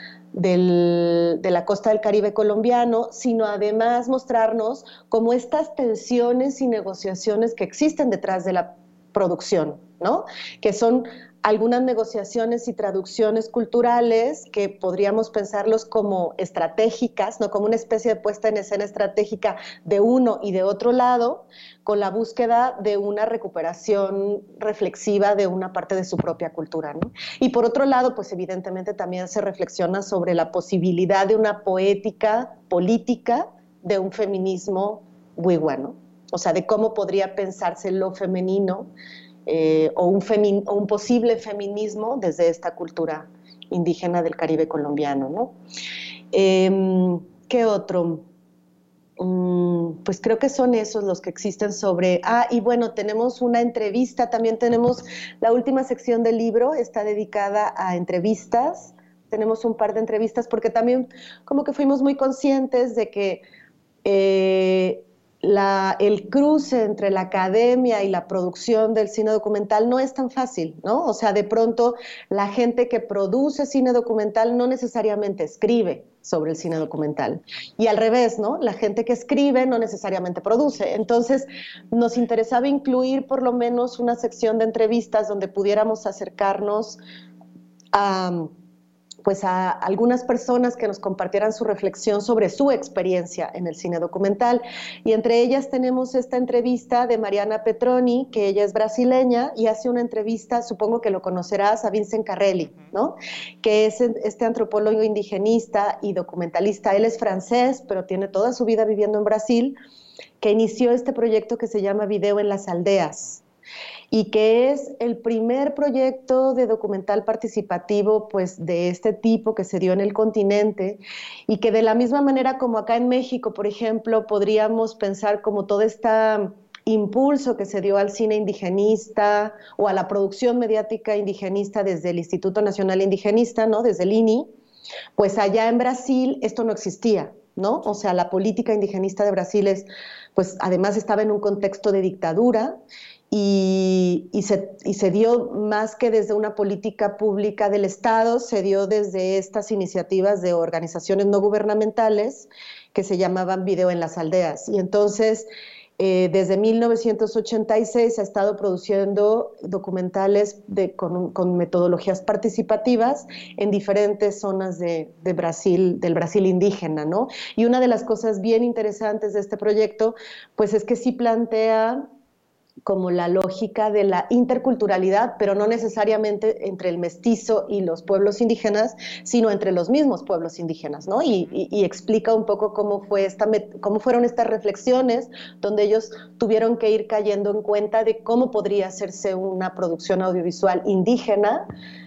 del, de la costa del Caribe colombiano, sino además mostrarnos cómo estas tensiones y negociaciones que existen detrás de la producción, ¿no? Que son algunas negociaciones y traducciones culturales que podríamos pensarlos como estratégicas, ¿no? Como una especie de puesta en escena estratégica de uno y de otro lado, con la búsqueda de una recuperación reflexiva de una parte de su propia cultura, ¿no? Y por otro lado, pues evidentemente también se reflexiona sobre la posibilidad de una poética política de un feminismo wiwa, ¿no? O sea, de cómo podría pensarse lo femenino Eh, o, un femi- o un posible feminismo desde esta cultura indígena del Caribe colombiano, ¿no? Eh, ¿Qué otro? Mm, pues creo que son esos los que existen sobre... Ah, y bueno, tenemos una entrevista, también tenemos la última sección del libro, está dedicada a entrevistas, tenemos un par de entrevistas porque también como que fuimos muy conscientes de que eh, La, el cruce entre la academia y la producción del cine documental no es tan fácil, ¿no? O sea, de pronto la gente que produce cine documental no necesariamente escribe sobre el cine documental. Y al revés, ¿no? La gente que escribe no necesariamente produce. Entonces, nos interesaba incluir por lo menos una sección de entrevistas donde pudiéramos acercarnos a... pues a algunas personas que nos compartieran su reflexión sobre su experiencia en el cine documental. Y entre ellas tenemos esta entrevista de Mariana Petroni, que ella es brasileña, y hace una entrevista, supongo que lo conocerás, a Vincent Carrelli, ¿no? Que es este antropólogo indigenista y documentalista. Él es francés, pero tiene toda su vida viviendo en Brasil, que inició este proyecto que se llama Video en las Aldeas, y que es el primer proyecto de documental participativo pues, de este tipo que se dio en el continente, y que de la misma manera como acá en México, por ejemplo, podríamos pensar como todo este impulso que se dio al cine indigenista o a la producción mediática indigenista desde el Instituto Nacional Indigenista, ¿no? Desde el I N I, pues allá en Brasil esto no existía, ¿no? O sea, la política indigenista de Brasil es, pues además estaba en un contexto de dictadura, Y, y, se, y se dio más que desde una política pública del Estado, se dio desde estas iniciativas de organizaciones no gubernamentales que se llamaban Video en las Aldeas. Y entonces, eh, desde mil novecientos ochenta y seis ha estado produciendo documentales de, con, con metodologías participativas en diferentes zonas de, de Brasil, del Brasil indígena, ¿no? Y una de las cosas bien interesantes de este proyecto, pues es que sí plantea como la lógica de la interculturalidad, pero no necesariamente entre el mestizo y los pueblos indígenas, sino entre los mismos pueblos indígenas, ¿no? Y, y, y explica un poco cómo, fue esta, cómo fueron estas reflexiones, donde ellos tuvieron que ir cayendo en cuenta de cómo podría hacerse una producción audiovisual indígena,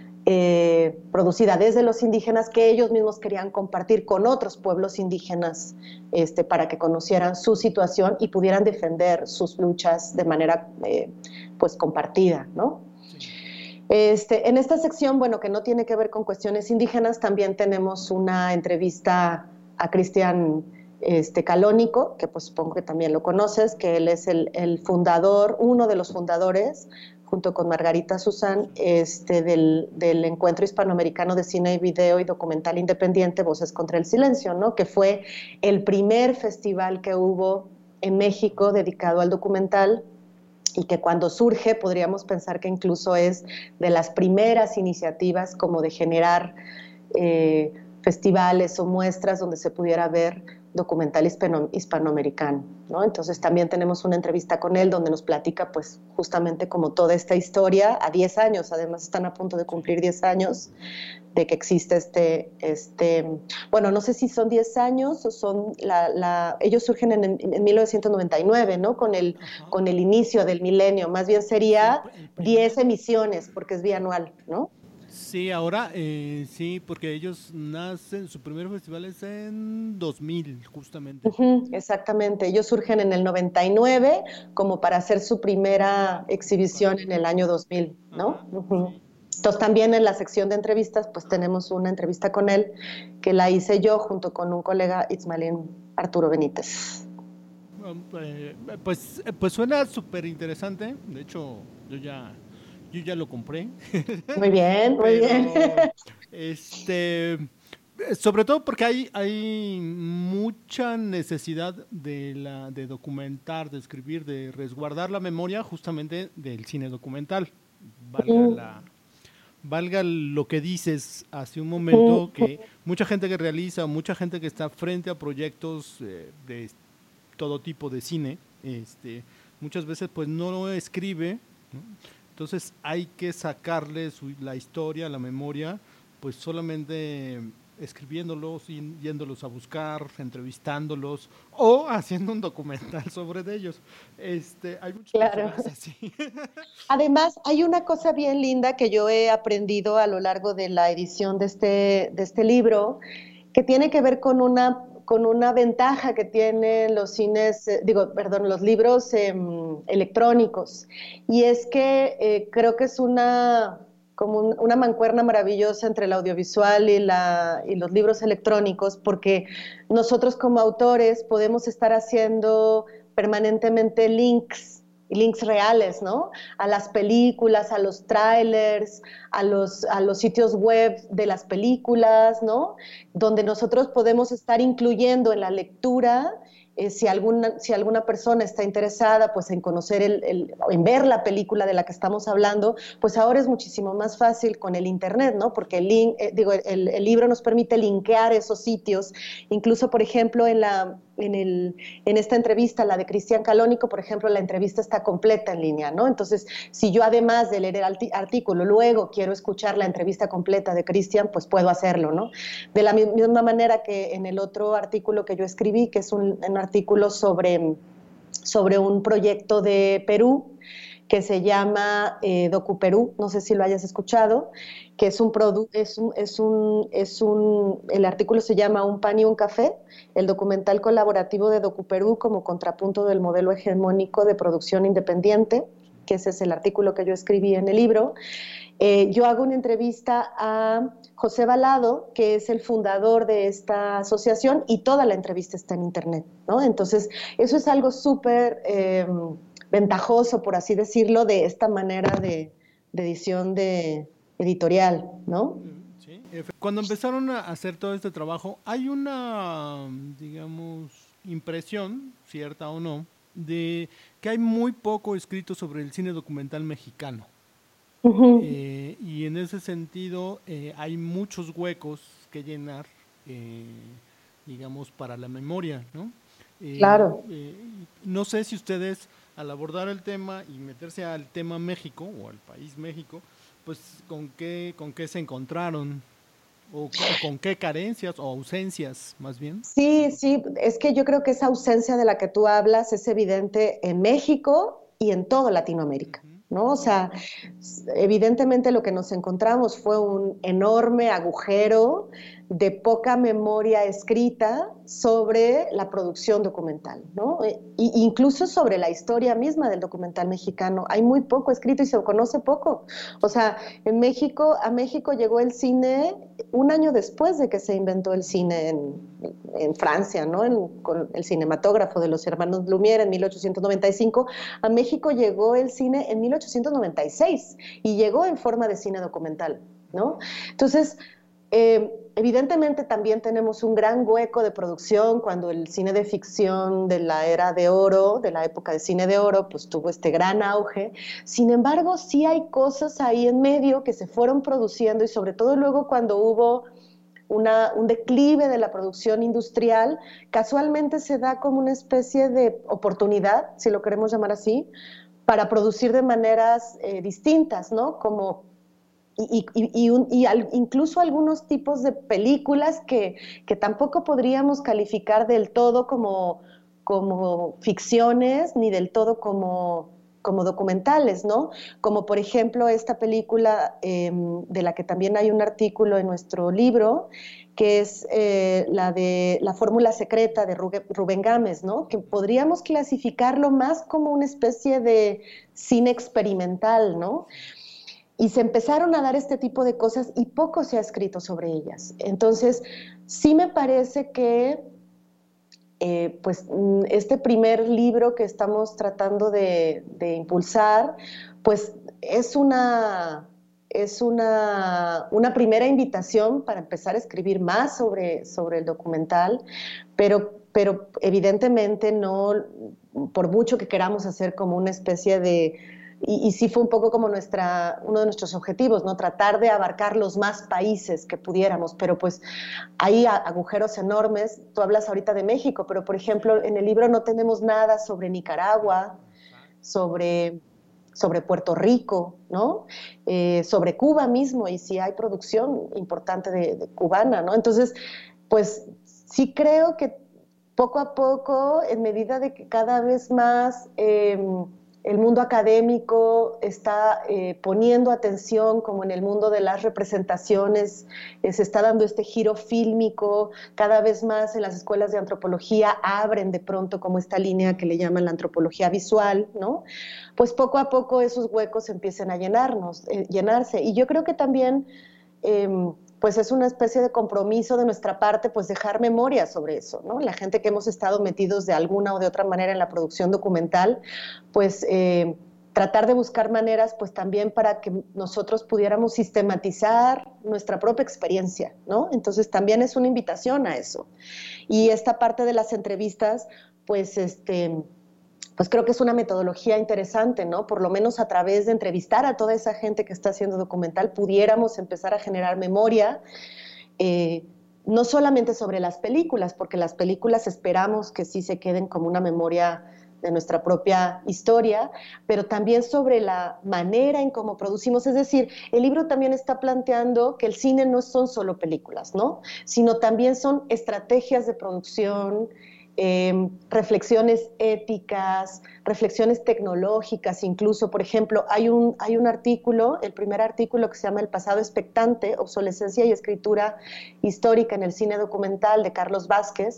Eh, producida desde los indígenas, que ellos mismos querían compartir con otros pueblos indígenas este, para que conocieran su situación y pudieran defender sus luchas de manera eh, pues compartida, ¿no? Sí. Este, en esta sección, bueno, que no tiene que ver con cuestiones indígenas, también tenemos una entrevista a Cristian este, Calónico, que pues supongo que también lo conoces, que él es el, el fundador, uno de los fundadores, junto con Margarita Susán, este, del, del Encuentro Hispanoamericano de Cine y Video y Documental Independiente, Voces contra el Silencio, ¿no? Que fue el primer festival que hubo en México dedicado al documental, y que cuando surge podríamos pensar que incluso es de las primeras iniciativas como de generar eh, festivales o muestras donde se pudiera ver documental hispano, hispanoamericano, ¿no? Entonces también tenemos una entrevista con él donde nos platica pues justamente como toda esta historia a diez años, además están a punto de cumplir diez años de que existe este, este bueno, no sé si son diez años o son, la, la, ellos surgen en, en mil novecientos noventa y nueve, ¿no? Con el, con el inicio del milenio, más bien sería diez emisiones porque es bianual, ¿no? Sí, ahora eh, sí, porque ellos nacen, su primer festival es en dos mil, justamente. Uh-huh, exactamente, ellos surgen en el noventa y nueve como para hacer su primera exhibición en el año dos mil, ¿no? Uh-huh. Entonces también en la sección de entrevistas pues tenemos una entrevista con él que la hice yo junto con un colega Itzmalín Arturo Benítez. eh, pues, pues suena súper interesante. De hecho, yo ya, yo ya lo compré. Muy bien, muy Pero, bien. este, sobre todo porque hay, hay mucha necesidad de, la, de documentar, de escribir, de resguardar la memoria justamente del cine documental. Valga Mm. la... Valga lo que dices hace un momento, que mucha gente que realiza, mucha gente que está frente a proyectos eh, de todo tipo de cine, este, muchas veces pues no lo escribe, ¿no? Entonces hay que sacarle su, la historia, la memoria, pues solamente escribiéndolos, yéndolos a buscar, entrevistándolos o haciendo un documental sobre ellos. Este, hay muchos Claro. personajes así. Además, hay una cosa bien linda que yo he aprendido a lo largo de la edición de este, de este libro, que tiene que ver con una, con una ventaja que tienen los cines, eh, digo, perdón, los libros eh, electrónicos. Y es que eh, creo que es una, como un, una mancuerna maravillosa entre el audiovisual y, la, y los libros electrónicos, porque nosotros como autores podemos estar haciendo permanentemente links, links reales, ¿no? A las películas, a los trailers, a los, a los sitios web de las películas, ¿no? Donde nosotros podemos estar incluyendo en la lectura, eh, si, alguna, si alguna persona está interesada pues, en conocer, el, el, en ver la película de la que estamos hablando, pues ahora es muchísimo más fácil con el internet, ¿no? Porque el, link, eh, digo, el, el libro nos permite linkear esos sitios, incluso, por ejemplo, en la... En, el, en esta entrevista, la de Cristian Calónico, por ejemplo, la entrevista está completa en línea, ¿no? Entonces, si yo además de leer el artículo, luego quiero escuchar la entrevista completa de Cristian, pues puedo hacerlo, ¿no? De la misma manera que en el otro artículo que yo escribí, que es un, un artículo sobre, sobre un proyecto de Perú, que se llama eh, Docu Perú, no sé si lo hayas escuchado, que es un, produ es un, es un, es un, el artículo se llama Un pan y un café, el documental colaborativo de Docu Perú como contrapunto del modelo hegemónico de producción independiente, que ese es el artículo que yo escribí en el libro. Eh, yo hago una entrevista a José Balado, que es el fundador de esta asociación, y toda la entrevista está en internet, ¿no? Entonces, eso es algo súper... Eh, ventajoso, por así decirlo, de esta manera de, de edición de editorial, ¿no? Sí. Cuando empezaron a hacer todo este trabajo, hay una, digamos, impresión, cierta o no, de que hay muy poco escrito sobre el cine documental mexicano. Uh-huh. eh, y en ese sentido eh, hay muchos huecos que llenar, eh, digamos, para la memoria, ¿no? Eh, claro. Eh, no sé si ustedes, al abordar el tema y meterse al tema México o al país México, pues con qué, con qué se encontraron o con, con qué carencias o ausencias más bien. Sí, sí, es que yo creo que esa ausencia de la que tú hablas es evidente en México y en toda Latinoamérica, ¿no? O sea, evidentemente lo que nos encontramos fue un enorme agujero de poca memoria escrita sobre la producción documental, ¿no? E incluso sobre la historia misma del documental mexicano. Hay muy poco escrito y se conoce poco. O sea, en México, a México llegó el cine un año después de que se inventó el cine en, en Francia, ¿no? En, con el cinematógrafo de los hermanos Lumière en mil ochocientos noventa y cinco. A México llegó el cine en mil ochocientos noventa y seis y llegó en forma de cine documental, ¿no? Entonces, Eh, evidentemente también tenemos un gran hueco de producción cuando el cine de ficción de la era de oro, de la época de cine de oro, pues tuvo este gran auge. Sin embargo, sí hay cosas ahí en medio que se fueron produciendo y sobre todo luego cuando hubo una, un declive de la producción industrial, casualmente se da como una especie de oportunidad, si lo queremos llamar así, para producir de maneras eh, distintas, ¿no? Como Y, y, y, un, y al, incluso algunos tipos de películas que, que tampoco podríamos calificar del todo como, como ficciones ni del todo como, como documentales, ¿no? Como por ejemplo esta película eh, de la que también hay un artículo en nuestro libro, que es eh, la de La Fórmula Secreta de Rubén Gámez, ¿no? Que podríamos clasificarlo más como una especie de cine experimental, ¿no? Y se empezaron a dar este tipo de cosas y poco se ha escrito sobre ellas. Entonces, sí me parece que eh, pues este primer libro que estamos tratando de, de impulsar, pues es una... es una, una primera invitación para empezar a escribir más sobre, sobre el documental, pero, pero evidentemente no, por mucho que queramos hacer como una especie de... Y, y sí fue un poco como nuestra, uno de nuestros objetivos, ¿no? Tratar de abarcar los más países que pudiéramos, pero pues hay agujeros enormes. Tú hablas ahorita de México, pero por ejemplo en el libro no tenemos nada sobre Nicaragua, sobre... sobre Puerto Rico, ¿no? Eh, sobre Cuba mismo, y sí hay producción importante de, de cubana, ¿no? Entonces, pues sí creo que poco a poco, en medida de que cada vez más eh, el mundo académico está eh, poniendo atención, como en el mundo de las representaciones, eh, se está dando este giro fílmico, cada vez más en las escuelas de antropología abren de pronto como esta línea que le llaman la antropología visual, ¿no? Pues poco a poco esos huecos empiezan a llenarnos, eh, llenarse. Y yo creo que también eh, pues es una especie de compromiso de nuestra parte, pues dejar memoria sobre eso, ¿no? La gente que hemos estado metidos de alguna o de otra manera en la producción documental, pues eh, tratar de buscar maneras, pues también para que nosotros pudiéramos sistematizar nuestra propia experiencia, ¿no? Entonces también es una invitación a eso. Y esta parte de las entrevistas, pues este... pues creo que es una metodología interesante, ¿no? Por lo menos a través de entrevistar a toda esa gente que está haciendo documental, pudiéramos empezar a generar memoria, eh, no solamente sobre las películas, porque las películas esperamos que sí se queden como una memoria de nuestra propia historia, pero también sobre la manera en cómo producimos. Es decir, el libro también está planteando que el cine no son solo películas, ¿no? Sino también son estrategias de producción, Eh, reflexiones éticas, reflexiones tecnológicas incluso. Por ejemplo, hay un, hay un artículo, el primer artículo que se llama El pasado expectante, obsolescencia y escritura histórica en el cine documental, de Carlos Vázquez.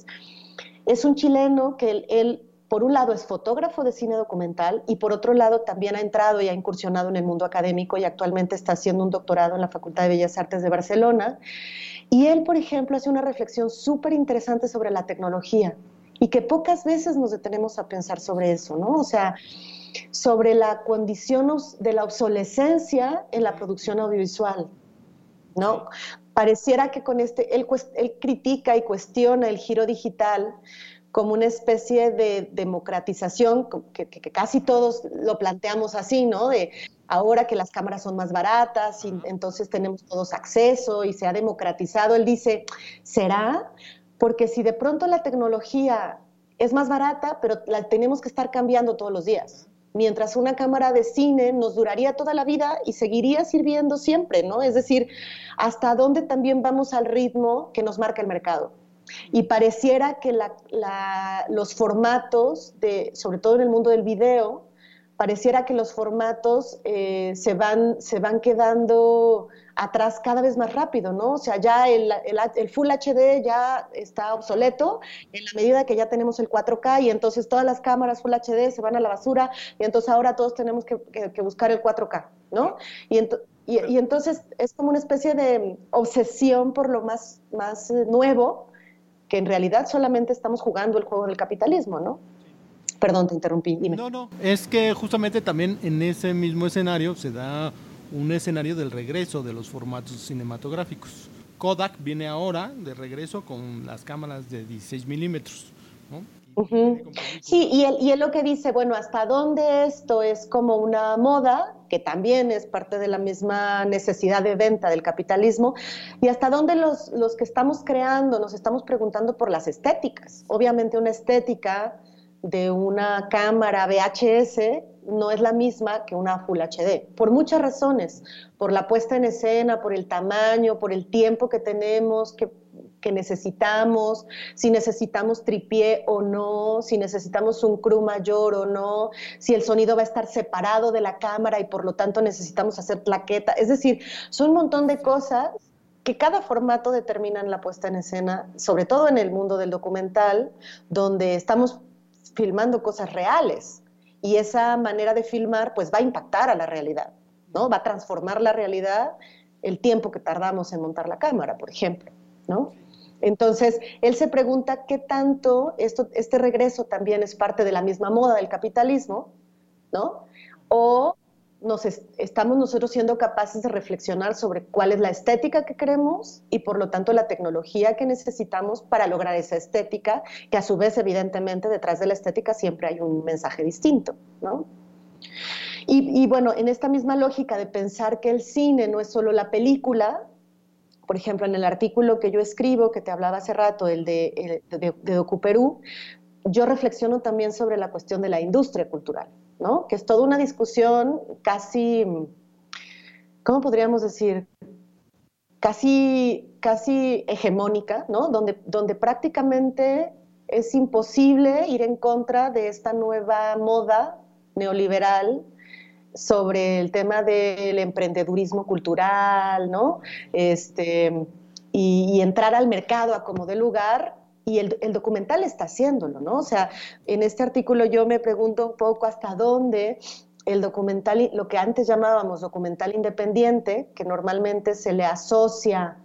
Es un chileno que él, él por un lado es fotógrafo de cine documental y por otro lado también ha entrado y ha incursionado en el mundo académico y actualmente está haciendo un doctorado en la Facultad de Bellas Artes de Barcelona. Y él, por ejemplo, hace una reflexión súper interesante sobre la tecnología, y que pocas veces nos detenemos a pensar sobre eso, ¿no? O sea, sobre la condición de la obsolescencia en la producción audiovisual, ¿no? Pareciera que con este, él, él critica y cuestiona el giro digital como una especie de democratización, que, que, que casi todos lo planteamos así, ¿no? De ahora que las cámaras son más baratas y entonces tenemos todos acceso y se ha democratizado. Él dice, ¿será? Porque si de pronto la tecnología es más barata, pero la tenemos que estar cambiando todos los días, mientras una cámara de cine nos duraría toda la vida y seguiría sirviendo siempre, ¿no? Es decir, hasta dónde también vamos al ritmo que nos marca el mercado. Y pareciera que la, la, los formatos, de, sobre todo en el mundo del video, pareciera que los formatos eh, se, van, se van quedando atrás cada vez más rápido, ¿no? O sea, ya el, el, el Full H D ya está obsoleto en la medida que ya tenemos el cuatro K y entonces todas las cámaras Full H D se van a la basura y entonces ahora todos tenemos que, que, que buscar el cuatro K, ¿no? Y, ent y, y entonces es como una especie de obsesión por lo más, más nuevo, que en realidad solamente estamos jugando el juego del capitalismo, ¿no? Perdón, te interrumpí, dime. No, no, es que justamente también en ese mismo escenario se da un escenario del regreso de los formatos cinematográficos. Kodak viene ahora de regreso con las cámaras de dieciséis milímetros, ¿no? Uh-huh. Sí, y él, y él lo que dice, bueno, hasta dónde esto es como una moda, que también es parte de la misma necesidad de venta del capitalismo, y hasta dónde los, los que estamos creando nos estamos preguntando por las estéticas. Obviamente una estética de una cámara V H S no es la misma que una Full H D, por muchas razones, por la puesta en escena, por el tamaño, por el tiempo que tenemos, que, que necesitamos, si necesitamos tripié o no, si necesitamos un crew mayor o no, si el sonido va a estar separado de la cámara y por lo tanto necesitamos hacer plaqueta. Es decir, son un montón de cosas que cada formato determinan la puesta en escena, sobre todo en el mundo del documental, donde estamos filmando cosas reales. Y esa manera de filmar pues va a impactar a la realidad, ¿no? Va a transformar la realidad el tiempo que tardamos en montar la cámara, por ejemplo, ¿no? Entonces, él se pregunta qué tanto esto, este regreso también es parte de la misma moda del capitalismo, ¿no? O nos es, estamos nosotros siendo capaces de reflexionar sobre cuál es la estética que queremos y por lo tanto la tecnología que necesitamos para lograr esa estética, que a su vez evidentemente detrás de la estética siempre hay un mensaje distinto, ¿no? Y, y bueno, en esta misma lógica de pensar que el cine no es solo la película, por ejemplo, en el artículo que yo escribo, que te hablaba hace rato, el de, el de, de DocuPerú, yo reflexiono también sobre la cuestión de la industria cultural, ¿no? Que es toda una discusión casi, ¿cómo podríamos decir? Casi, casi hegemónica, ¿no? Donde, donde prácticamente es imposible ir en contra de esta nueva moda neoliberal sobre el tema del emprendedurismo cultural, ¿no? Este, y, y entrar al mercado a como de lugar, y el, el documental está haciéndolo, ¿no? O sea, en este artículo yo me pregunto un poco hasta dónde el documental, lo que antes llamábamos documental independiente, que normalmente se le asocia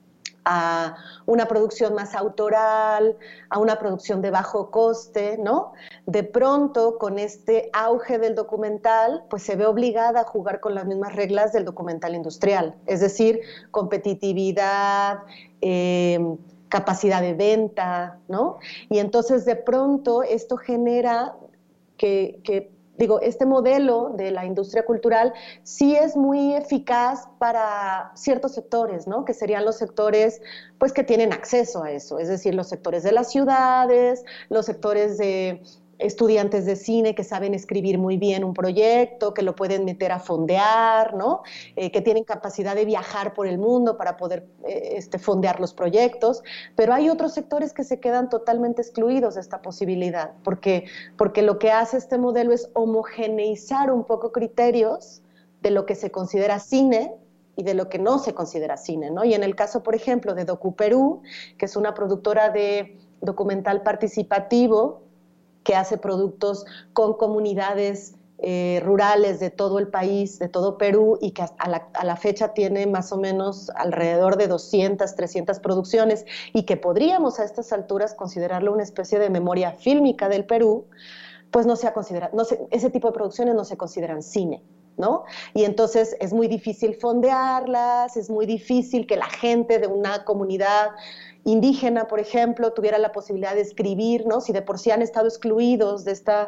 a una producción más autoral, a una producción de bajo coste, ¿no? De pronto, con este auge del documental, pues se ve obligada a jugar con las mismas reglas del documental industrial, es decir, competitividad, eh, capacidad de venta, ¿no? Y entonces, de pronto, esto genera que, que digo, este modelo de la industria cultural sí es muy eficaz para ciertos sectores, ¿no? Que serían los sectores, pues, que tienen acceso a eso, es decir, los sectores de las ciudades, los sectores de estudiantes de cine que saben escribir muy bien un proyecto, que lo pueden meter a fondear, ¿no? Eh, que tienen capacidad de viajar por el mundo para poder eh, este, fondear los proyectos, pero hay otros sectores que se quedan totalmente excluidos de esta posibilidad, porque, porque lo que hace este modelo es homogeneizar un poco criterios de lo que se considera cine y de lo que no se considera cine, ¿no? Y en el caso, por ejemplo, de DocuPerú, que es una productora de documental participativo, que hace productos con comunidades eh, rurales de todo el país, de todo Perú, y que a la, a la fecha tiene más o menos alrededor de doscientas, trescientas producciones, y que podríamos a estas alturas considerarlo una especie de memoria fílmica del Perú, pues no se ha considerado, no se, ese tipo de producciones no se consideran cine, ¿no? Y entonces es muy difícil fondearlas, es muy difícil que la gente de una comunidad indígena, por ejemplo, tuviera la posibilidad de escribir, ¿no? Si de por sí han estado excluidos de esta...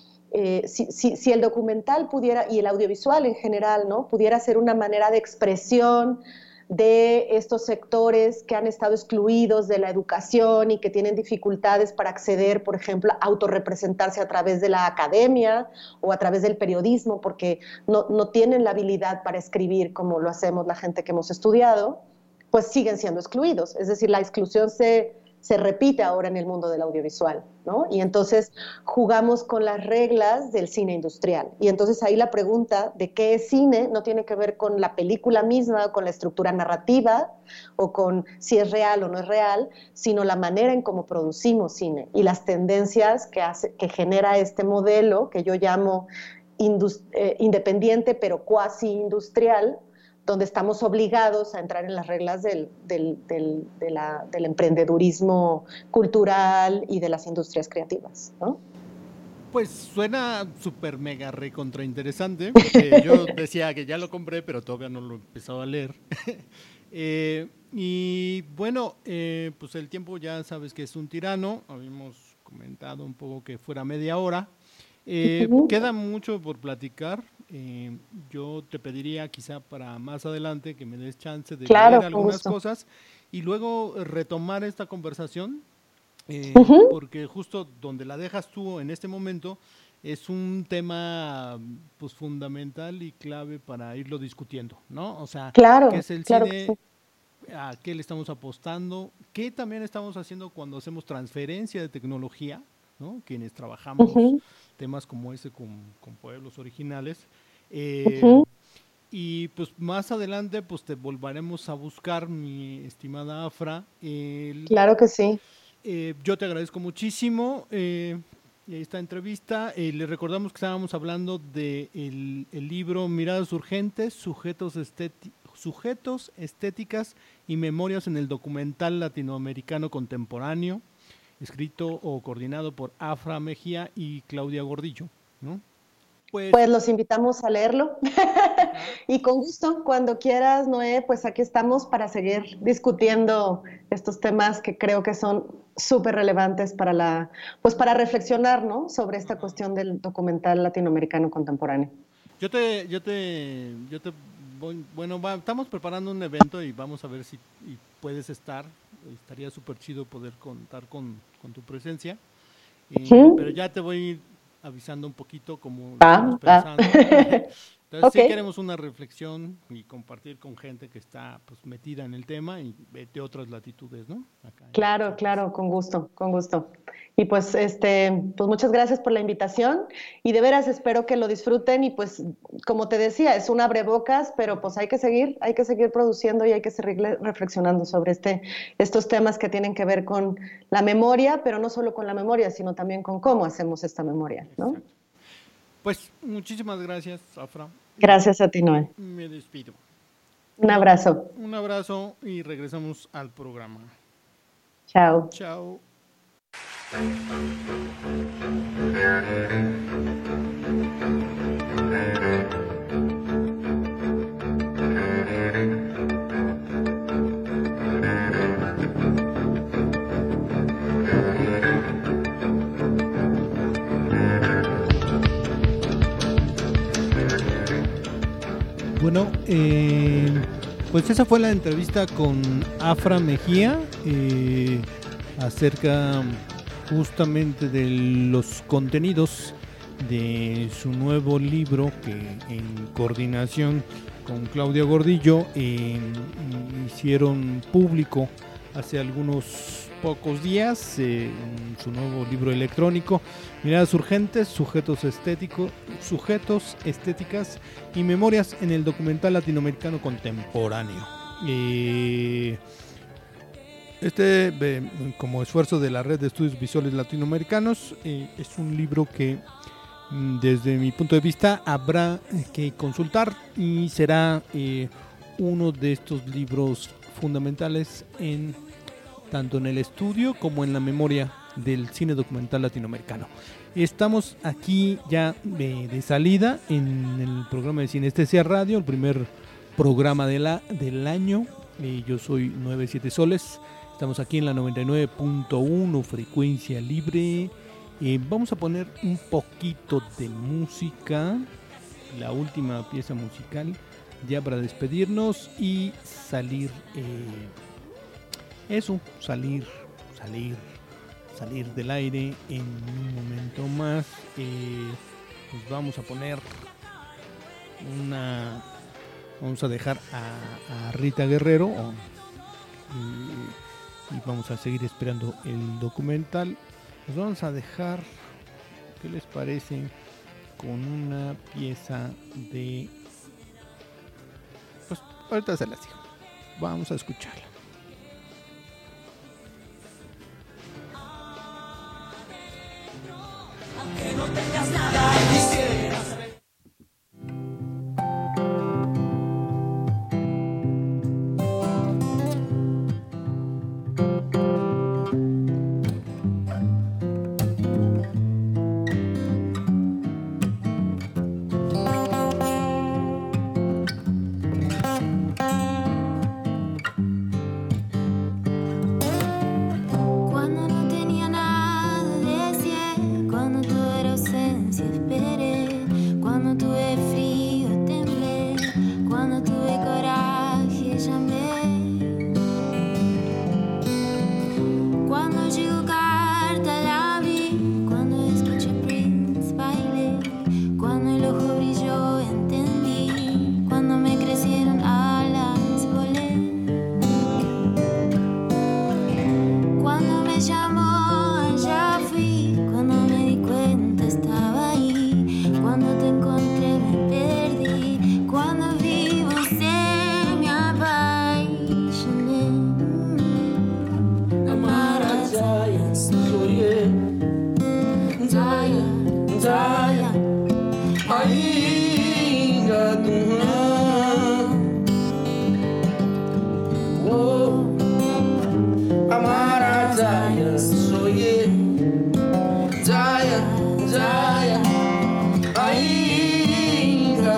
Eh, si, si, si el documental pudiera, y el audiovisual en general, ¿no? Pudiera ser una manera de expresión de estos sectores que han estado excluidos de la educación y que tienen dificultades para acceder, por ejemplo, a autorrepresentarse a través de la academia o a través del periodismo, porque no, no tienen la habilidad para escribir como lo hacemos la gente que hemos estudiado, pues siguen siendo excluidos. Es decir, la exclusión se, se repite ahora en el mundo del audiovisual, ¿no? Y entonces jugamos con las reglas del cine industrial. Y entonces ahí la pregunta de qué es cine no tiene que ver con la película misma, con la estructura narrativa, o con si es real o no es real, sino la manera en cómo producimos cine y las tendencias que, hace, que genera este modelo que yo llamo indust- eh, independiente pero cuasi industrial, donde estamos obligados a entrar en las reglas del, del, del, de la, del emprendedurismo cultural y de las industrias creativas, ¿no? Pues suena súper mega recontra interesante, porque yo decía que ya lo compré, pero todavía no lo he empezado a leer. eh, y bueno, eh, pues el tiempo ya sabes que es un tirano, habíamos comentado un poco que fuera media hora. Eh, uh-huh. Queda mucho por platicar. Eh, yo te pediría quizá para más adelante que me des chance de claro, leer algunas cosas y luego retomar esta conversación, eh, uh-huh. porque justo donde la dejas tú en este momento es un tema pues fundamental y clave para irlo discutiendo, ¿no? O sea, claro, ¿qué es el claro cine? Sí. ¿A qué le estamos apostando? ¿Qué también estamos haciendo cuando hacemos transferencia de tecnología? ¿No? Quienes trabajamos uh-huh. temas como ese con, con pueblos originales. Eh, uh-huh. Y pues más adelante pues te volveremos a buscar, mi estimada Afra. El, claro que sí. Eh, yo te agradezco muchísimo eh, esta entrevista. Eh, les recordamos que estábamos hablando del de el libro Miradas Urgentes, sujetos, estéti- Sujetos, Estéticas y Memorias en el Documental Latinoamericano Contemporáneo, escrito o coordinado por Afra Mejía y Claudia Gordillo, ¿no? Pues, pues los invitamos a leerlo y con gusto, cuando quieras, Noé, pues aquí estamos para seguir discutiendo estos temas que creo que son súper relevantes para la, pues para reflexionar, ¿no? Sobre esta cuestión del documental latinoamericano contemporáneo. Yo te, yo te, yo te voy, bueno, va, estamos preparando un evento y vamos a ver si y puedes estar. Estaría súper chido poder contar con, con tu presencia. Eh, ¿Sí? Pero ya te voy avisando un poquito como ah, estamos pensando. Ah. Entonces okay. sí queremos una reflexión y compartir con gente que está pues metida en el tema y de otras latitudes, ¿no? Acá claro, en... claro, con gusto, con gusto. Y pues este, pues muchas gracias por la invitación y de veras espero que lo disfruten y pues como te decía, es un abrebocas, pero pues hay que seguir, hay que seguir produciendo y hay que seguir reflexionando sobre este, estos temas que tienen que ver con la memoria, pero no solo con la memoria, sino también con cómo hacemos esta memoria, ¿no? Exacto. Pues muchísimas gracias, Afra. Gracias a ti, Noé. Me despido. Un abrazo. Un abrazo y regresamos al programa. Chao. Chao. Bueno, eh, pues esa fue la entrevista con Afra Mejía eh, acerca justamente de los contenidos de su nuevo libro que en coordinación con Claudia Gordillo eh, hicieron público hace algunos pocos días eh, su nuevo libro electrónico, Miradas Urgentes, Sujetos Estéticos, Sujetos, Estéticas y Memorias en el Documental Latinoamericano Contemporáneo. Eh, este, eh, como esfuerzo de la Red de Estudios Visuales Latinoamericanos, eh, es un libro que desde mi punto de vista habrá que consultar y será eh, uno de estos libros fundamentales en tanto en el estudio como en la memoria del cine documental latinoamericano. Estamos aquí ya de, de salida en el programa de Sinestesia Radio, el primer programa de la, del año. Eh, yo soy noventa y siete Soles, estamos aquí en la noventa y nueve punto uno frecuencia libre. Eh, vamos a poner un poquito de música, la última pieza musical, ya para despedirnos y salir... Eh, Eso, salir, salir, salir del aire en un momento más. Eh, pues vamos a poner una, vamos a dejar a, a Rita Guerrero o, y, y vamos a seguir esperando el documental. Nos vamos a dejar, ¿qué les parece? Con una pieza de, pues ahorita se las digo. Vamos a escucharla. Que no tengas nada y quisieras saber. soy Zaya, Zaya, ainda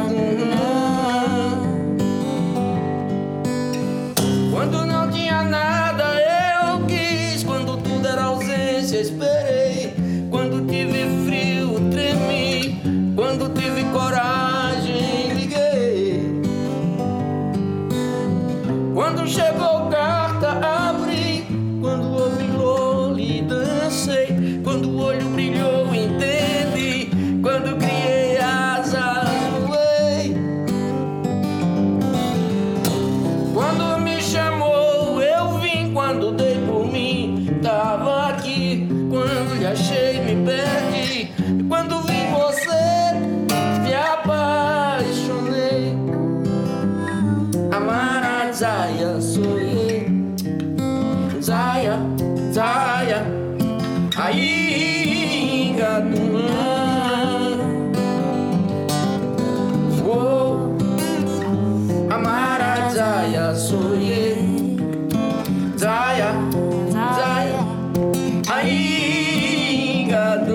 quando não tinha nada eu quis, quando tudo era ausência esperei, quando tive frio tremi, quando tive coragem liguei, quando chegou carta abri, quando ouvi Loli dancei, quando o olho brilhou entendi, quando criei asas voei, quando me chamou eu vim, quando dei por mim tava aqui, quando lhe achei me perdi, quando vi você me apaixonei. Amara Zaya sou eu, Zaya, Zaya, ainda oh, Amara Zaya sou eu, Zaya, Zaya, ainda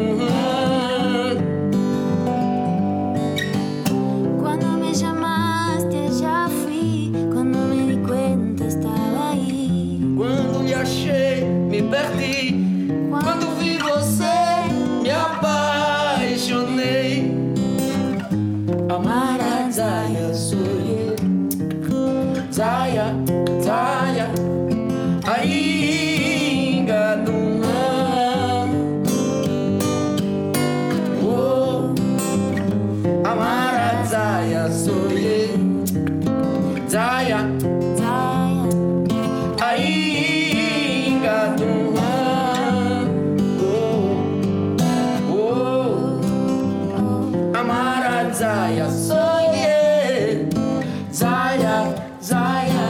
cuando me llamaste ya fui, cuando me di cuenta estaba ahí, quando lhe achei me perdi, quando vi você me apaixonei. Amara Zaya sou eu, Zaya, Zaya, ainda não oh, Amara Zaya sou eu, Zaya, Zaya, ainda não oh, oh, Amara Zaya sou eu, Zaya, Zaya.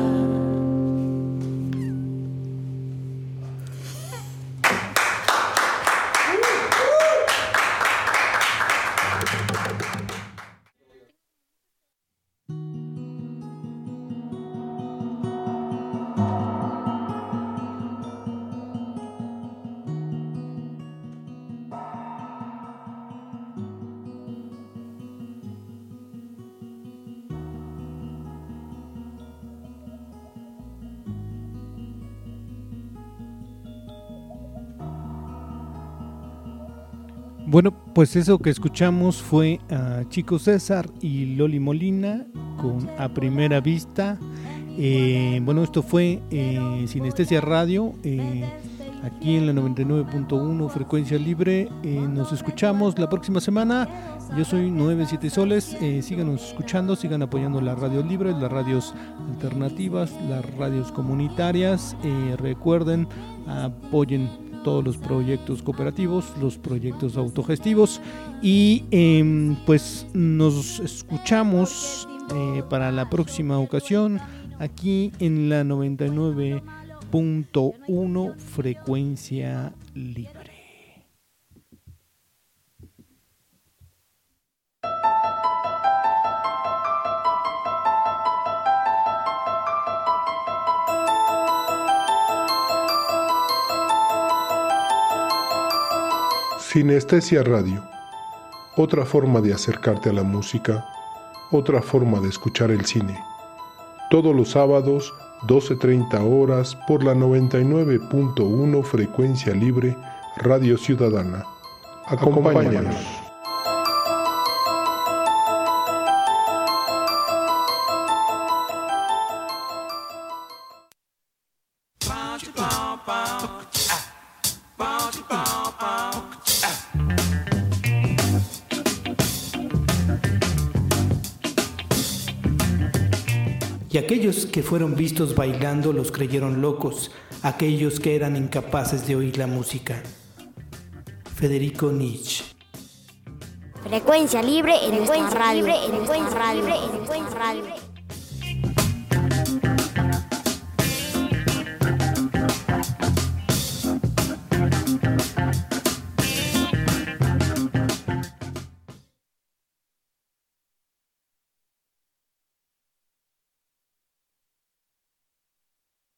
Bueno, pues eso que escuchamos fue a Chico César y Loli Molina con A Primera Vista. Eh, bueno, esto fue eh, Sinestesia Radio, eh, aquí en la noventa y nueve punto uno Frecuencia Libre. Eh, nos escuchamos la próxima semana. Yo soy nueve siete Soles. Eh, síganos escuchando, sigan apoyando las radios libres, las radios alternativas, las radios comunitarias. Eh, recuerden, apoyen todos los proyectos cooperativos, los proyectos autogestivos y eh, pues nos escuchamos eh, para la próxima ocasión aquí en la noventa y nueve punto uno Frecuencia Libre. Sinestesia Radio, otra forma de acercarte a la música, otra forma de escuchar el cine. Todos los sábados, doce treinta horas, por la noventa y nueve punto uno Frecuencia Libre, Radio Ciudadana. Acompáñanos. Y aquellos que fueron vistos bailando los creyeron locos, aquellos que eran incapaces de oír la música. Federico Nietzsche. Frecuencia libre en nuestra radio. Frecuencia libre en nuestra radio.